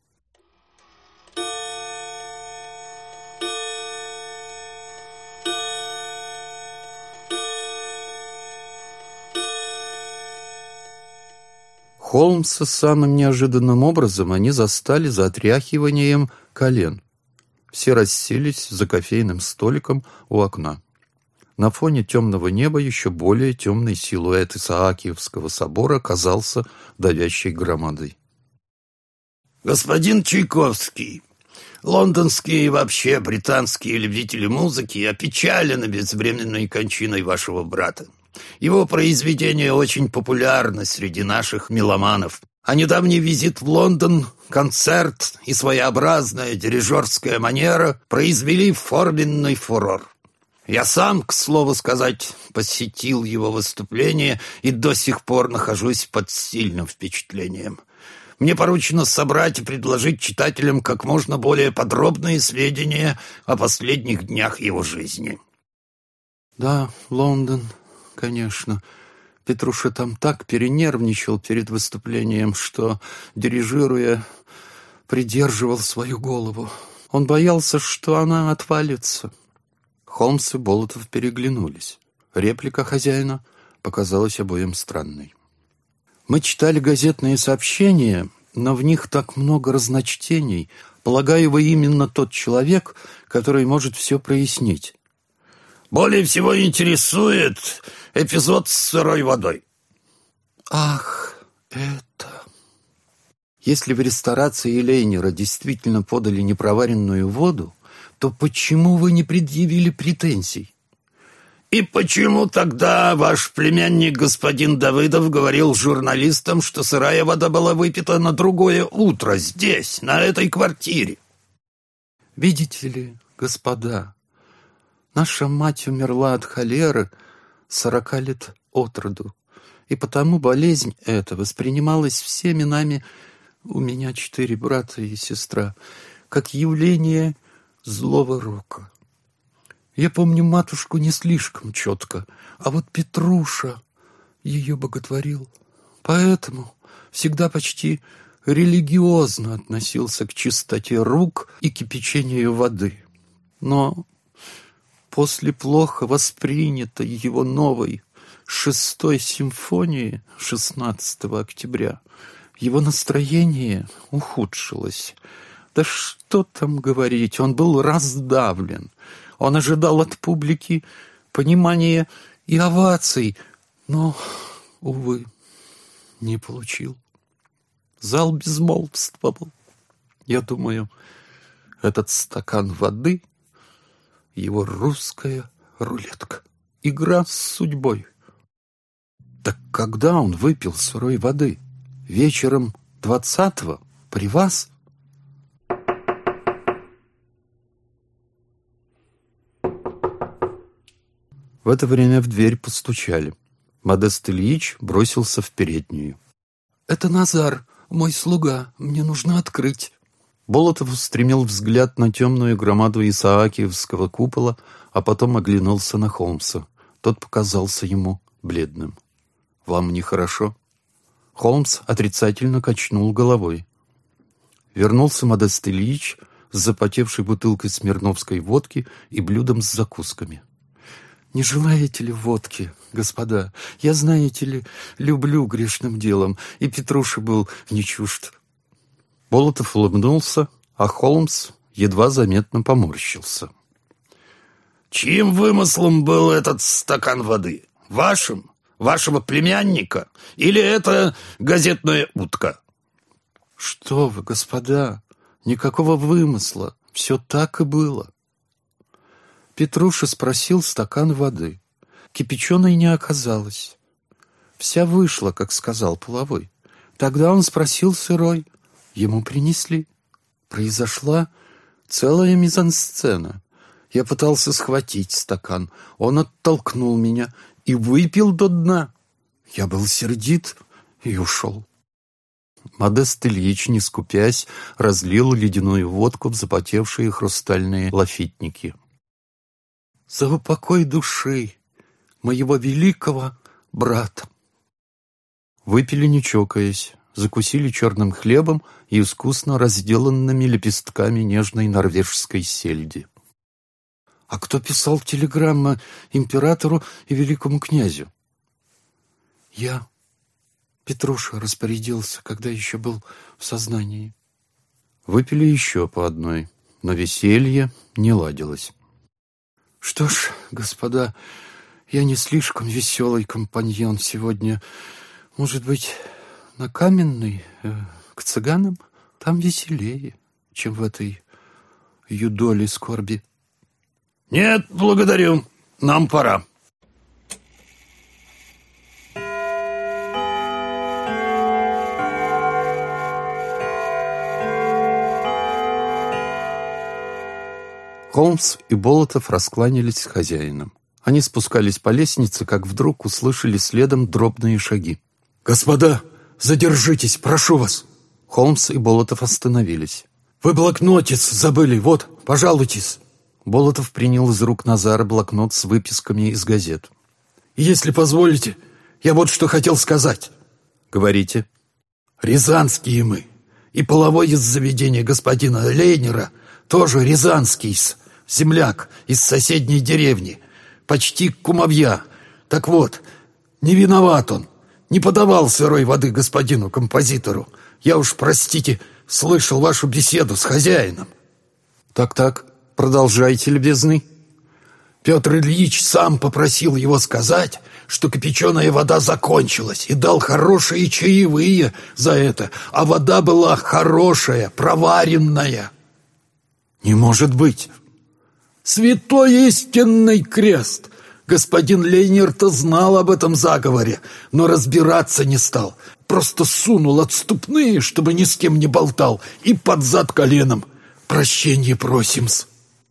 Холмса самым неожиданным образом они застали за отряхиванием колен. Все расселись за кофейным столиком у окна. На фоне темного неба еще более темный силуэт Исаакиевского собора казался давящей громадой. «Господин Чайковский, лондонские и вообще британские любители музыки опечалены безвременной кончиной вашего брата. Его произведения очень популярны среди наших меломанов. А недавний визит в Лондон, концерт и своеобразная дирижерская манера произвели форменный фурор. Я сам, к слову сказать, посетил его выступление и до сих пор нахожусь под сильным впечатлением. Мне поручено собрать и предложить читателям как можно более подробные сведения о последних днях его жизни. Да, Лондон, конечно. Петруша там так перенервничал перед выступлением, что, дирижируя, придерживал свою голову. Он боялся, что она отвалится. Холмс и Болотов переглянулись. Реплика хозяина показалась обоим странной. Мы читали газетные сообщения, но в них так много разночтений. Полагаю, вы именно тот человек, который может все прояснить. Более всего интересует эпизод с сырой водой. Ах, это... Если в ресторации Лейнера действительно подали непроваренную воду, то почему вы не предъявили претензий? И почему тогда ваш племянник господин Давыдов говорил журналистам, что сырая вода была выпита на другое утро здесь, на этой квартире? Видите ли, господа, наша мать умерла от холеры 40 лет от роду, и потому болезнь эта воспринималась всеми нами, у меня 4 брата и сестра, как явление злого рока. Я помню матушку не слишком четко, а вот Петруша ее боготворил. Поэтому всегда почти религиозно относился к чистоте рук и кипячению воды. Но после плохо воспринятой его новой 6-й симфонии 16 октября его настроение ухудшилось. Да что там говорить, он был раздавлен. Он ожидал от публики понимания и оваций, но, увы, не получил. Зал безмолвствовал. Я думаю, этот стакан воды — его русская рулетка. Игра с судьбой. Так когда он выпил сырой воды? Вечером 20-го? При вас? В это время в дверь постучали. Модест Ильич бросился в переднюю. «Это Назар, мой слуга. Мне нужно открыть». Болотов устремил взгляд на темную громаду Исаакиевского купола, а потом оглянулся на Холмса. Тот показался ему бледным. «Вам нехорошо?» Холмс отрицательно качнул головой. Вернулся Модест Ильич с запотевшей бутылкой смирновской водки и блюдом с закусками. «Не желаете ли водки, господа? Я, знаете ли, люблю грешным делом, и Петруша был не чужд». Болотов улыбнулся, а Холмс едва заметно поморщился. «Чьим вымыслом был этот стакан воды? Вашим? Вашего племянника? Или это газетная утка?» «Что вы, господа, никакого вымысла, все так и было». Петруша спросил стакан воды. Кипяченой не оказалось. Вся вышла, как сказал половой. Тогда он спросил сырой. Ему принесли. Произошла целая мизансцена. Я пытался схватить стакан. Он оттолкнул меня и выпил до дна. Я был сердит и ушел. Модест Ильич, не скупясь, разлил ледяную водку в запотевшие хрустальные лафитники. «За упокой души моего великого брата». Выпили, не чокаясь, закусили черным хлебом и искусно разделанными лепестками нежной норвежской сельди. «А кто писал телеграммы императору и великому князю?» «Я. Петруша распорядился, когда еще был в сознании». Выпили еще по одной, но веселье не ладилось. «Что ж, господа, я не слишком веселый компаньон сегодня. Может быть, на Каменный, к цыганам? Там веселее, чем в этой юдоле скорби». «Нет, благодарю. Нам пора». Холмс и Болотов раскланялись с хозяином. Они спускались по лестнице, как вдруг услышали следом дробные шаги. «Господа, задержитесь, прошу вас!» Холмс и Болотов остановились. «Вы блокнотец забыли, вот, пожалуйтесь!» Болотов принял из рук Назара блокнот с выписками из газет. «Если позволите, я вот что хотел сказать». «Говорите». «Рязанские мы, и половой из заведения господина Лейнера тоже рязанский, земляк из соседней деревни, почти кумовья. Так вот, не виноват он, не подавал сырой воды господину композитору. Я уж, простите, слышал вашу беседу с хозяином». «Так, продолжайте, любезный». Петр Ильич сам попросил его сказать, что кипяченая вода закончилась, и дал хорошие чаевые за это, а вода была хорошая, проваренная». «Не может быть!» «Святой истинный крест! Господин Лейнер-то знал об этом заговоре, но разбираться не стал. Просто сунул отступные, чтобы ни с кем не болтал, и под зад коленом. Прощенье просим-с».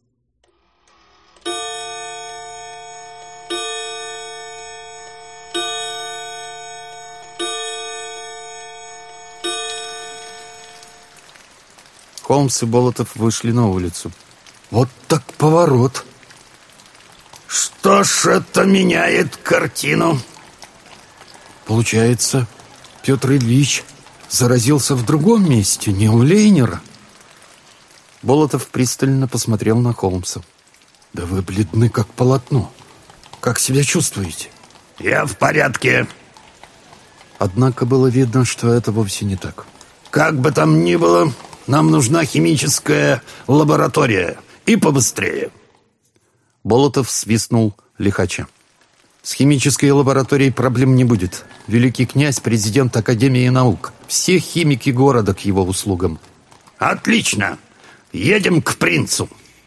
Холмс и Болотов вышли на улицу. «Вот так поворот!» «Что ж это меняет картину?» «Получается, Петр Ильич заразился в другом месте, не у Лейнера?» Болотов пристально посмотрел на Холмса. «Да вы бледны, как полотно. Как себя чувствуете?» «Я в порядке». Однако было видно, что это вовсе не так. «Как бы там ни было, нам нужна химическая лаборатория. И побыстрее». Болотов свистнул лихача. «С химической лабораторией проблем не будет. Великий князь, президент Академии наук. Все химики города к его услугам». «Отлично! Едем к принцу».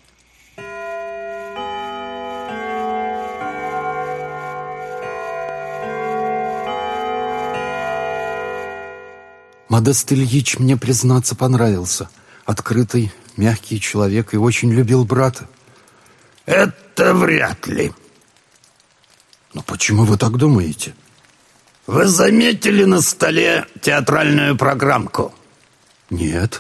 Модест Ильич мне, признаться, понравился. Открытый, мягкий человек и очень любил брата. «Это вряд ли». «Но почему вы так думаете?» «Вы заметили на столе театральную программку?» «Нет».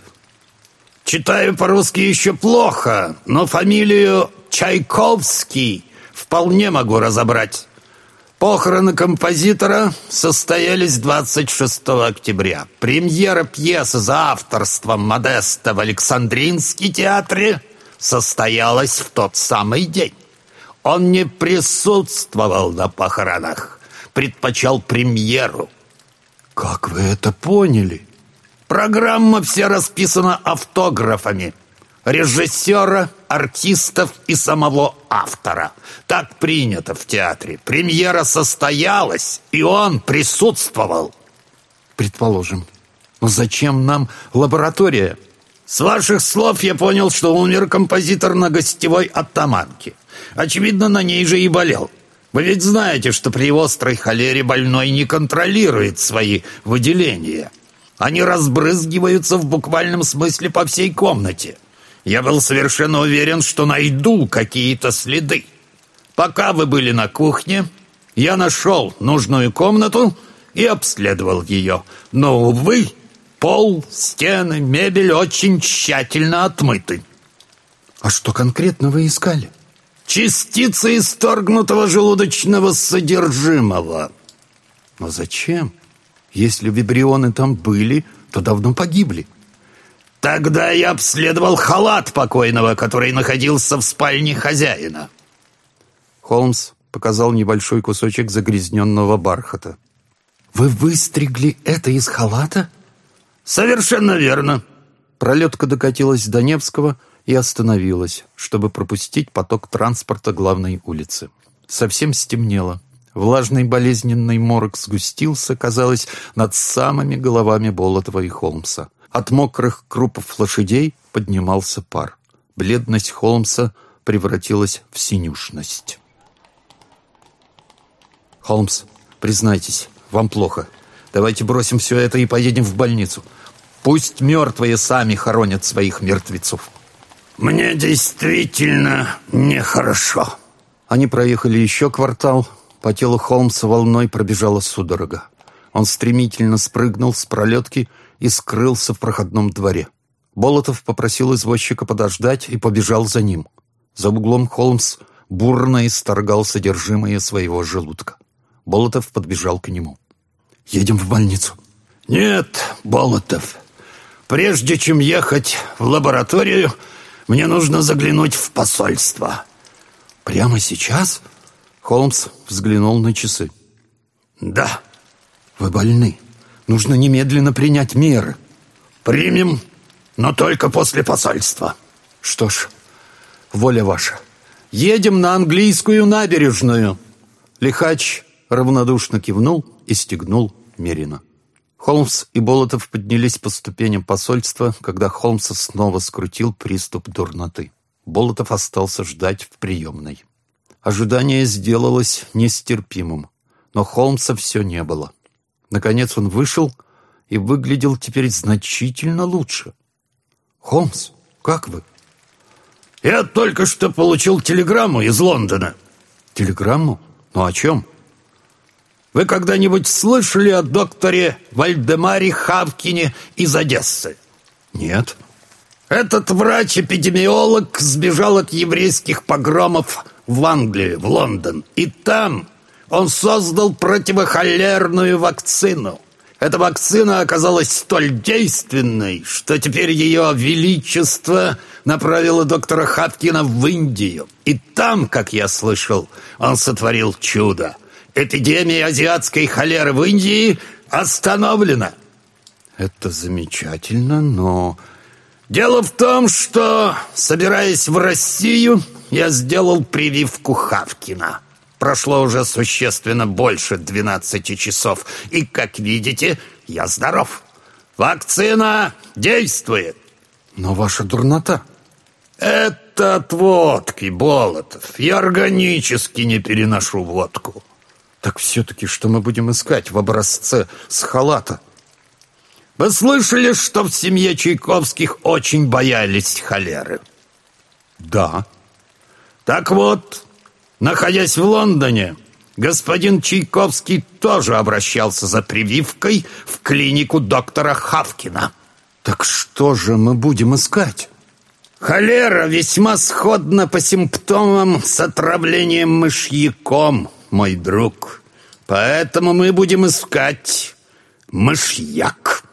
«Читаю по-русски еще плохо, но фамилию Чайковский вполне могу разобрать. Похороны композитора состоялись 26 октября. Премьера пьесы за авторством Модеста в Александринском театре состоялась в тот самый день. Он не присутствовал на похоронах, предпочел премьеру». «Как вы это поняли?» «Программа вся расписана автографами режиссера, артистов и самого автора. Так принято в театре. Премьера состоялась, и он присутствовал». «Предположим. Но зачем нам лаборатория?» «С ваших слов я понял, что умер композитор на гостевой оттаманке. Очевидно, на ней же и болел. Вы ведь знаете, что при острой холере больной не контролирует свои выделения. Они разбрызгиваются в буквальном смысле по всей комнате. Я был совершенно уверен, что найду какие-то следы. Пока вы были на кухне, я нашел нужную комнату и обследовал ее. Но, увы, пол, стены, мебель очень тщательно отмыты». «А что конкретно вы искали?» «Частицы исторгнутого желудочного содержимого». «Но зачем? Если вибрионы там были, то давно погибли». «Тогда я обследовал халат покойного, который находился в спальне хозяина». Холмс показал небольшой кусочек загрязненного бархата. «Вы выстригли это из халата?» «Совершенно верно». Пролетка докатилась до Невского и остановилась, чтобы пропустить поток транспорта главной улицы. Совсем стемнело. Влажный болезненный морок сгустился, казалось, над самыми головами Болотова и Холмса. От мокрых крупов лошадей поднимался пар. Бледность Холмса превратилась в синюшность. «Холмс, признайтесь, вам плохо. Давайте бросим все это и поедем в больницу. Пусть мертвые сами хоронят своих мертвецов». Мне действительно нехорошо. Они проехали еще квартал. По телу Холмса волной пробежала судорога. Он стремительно спрыгнул с пролетки и скрылся в проходном дворе. Болотов попросил извозчика подождать и побежал за ним. За углом Холмс бурно исторгал содержимое своего желудка. Болотов подбежал к нему. «Едем в больницу». «Нет, Болотов, прежде чем ехать в лабораторию, мне нужно заглянуть в посольство». «Прямо сейчас?» Холмс взглянул на часы. «Да». «Вы больны. Нужно немедленно принять меры». «Примем, но только после посольства». «Что ж, воля ваша. Едем на английскую набережную». Лихач равнодушно кивнул и стегнул мерина. Холмс и Болотов поднялись по ступеням посольства, когда Холмса снова скрутил приступ дурноты. Болотов остался ждать в приемной. Ожидание сделалось нестерпимым, но Холмса все не было. Наконец он вышел и выглядел теперь значительно лучше. «Холмс, как вы?» «Я только что получил телеграмму из Лондона». «Телеграмму? Ну о чем?» «Вы когда-нибудь слышали о докторе Вальдемаре Хавкине из Одессы?» «Нет». «Этот врач-эпидемиолог сбежал от еврейских погромов в Англию, в Лондон. И там он создал противохолерную вакцину. Эта вакцина оказалась столь действенной, что теперь ее величество направило доктора Хавкина в Индию. И там, как я слышал, он сотворил чудо. Эпидемия азиатской холеры в Индии остановлена». «Это замечательно, но...» «Дело в том, что, собираясь в Россию, я сделал прививку Хавкина. Прошло уже существенно больше 12 часов, и, как видите, я здоров. Вакцина действует». «Но ваша дурнота...» «Это от водки, Болотов. Я органически не переношу водку». «Так все-таки что мы будем искать в образце с халата?» «Вы слышали, что в семье Чайковских очень боялись холеры?» «Да». «Так вот, находясь в Лондоне, господин Чайковский тоже обращался за прививкой в клинику доктора Хавкина». «Так что же мы будем искать?» «Холера весьма сходна по симптомам с отравлением мышьяком, мой друг. Поэтому мы будем искать мышьяк».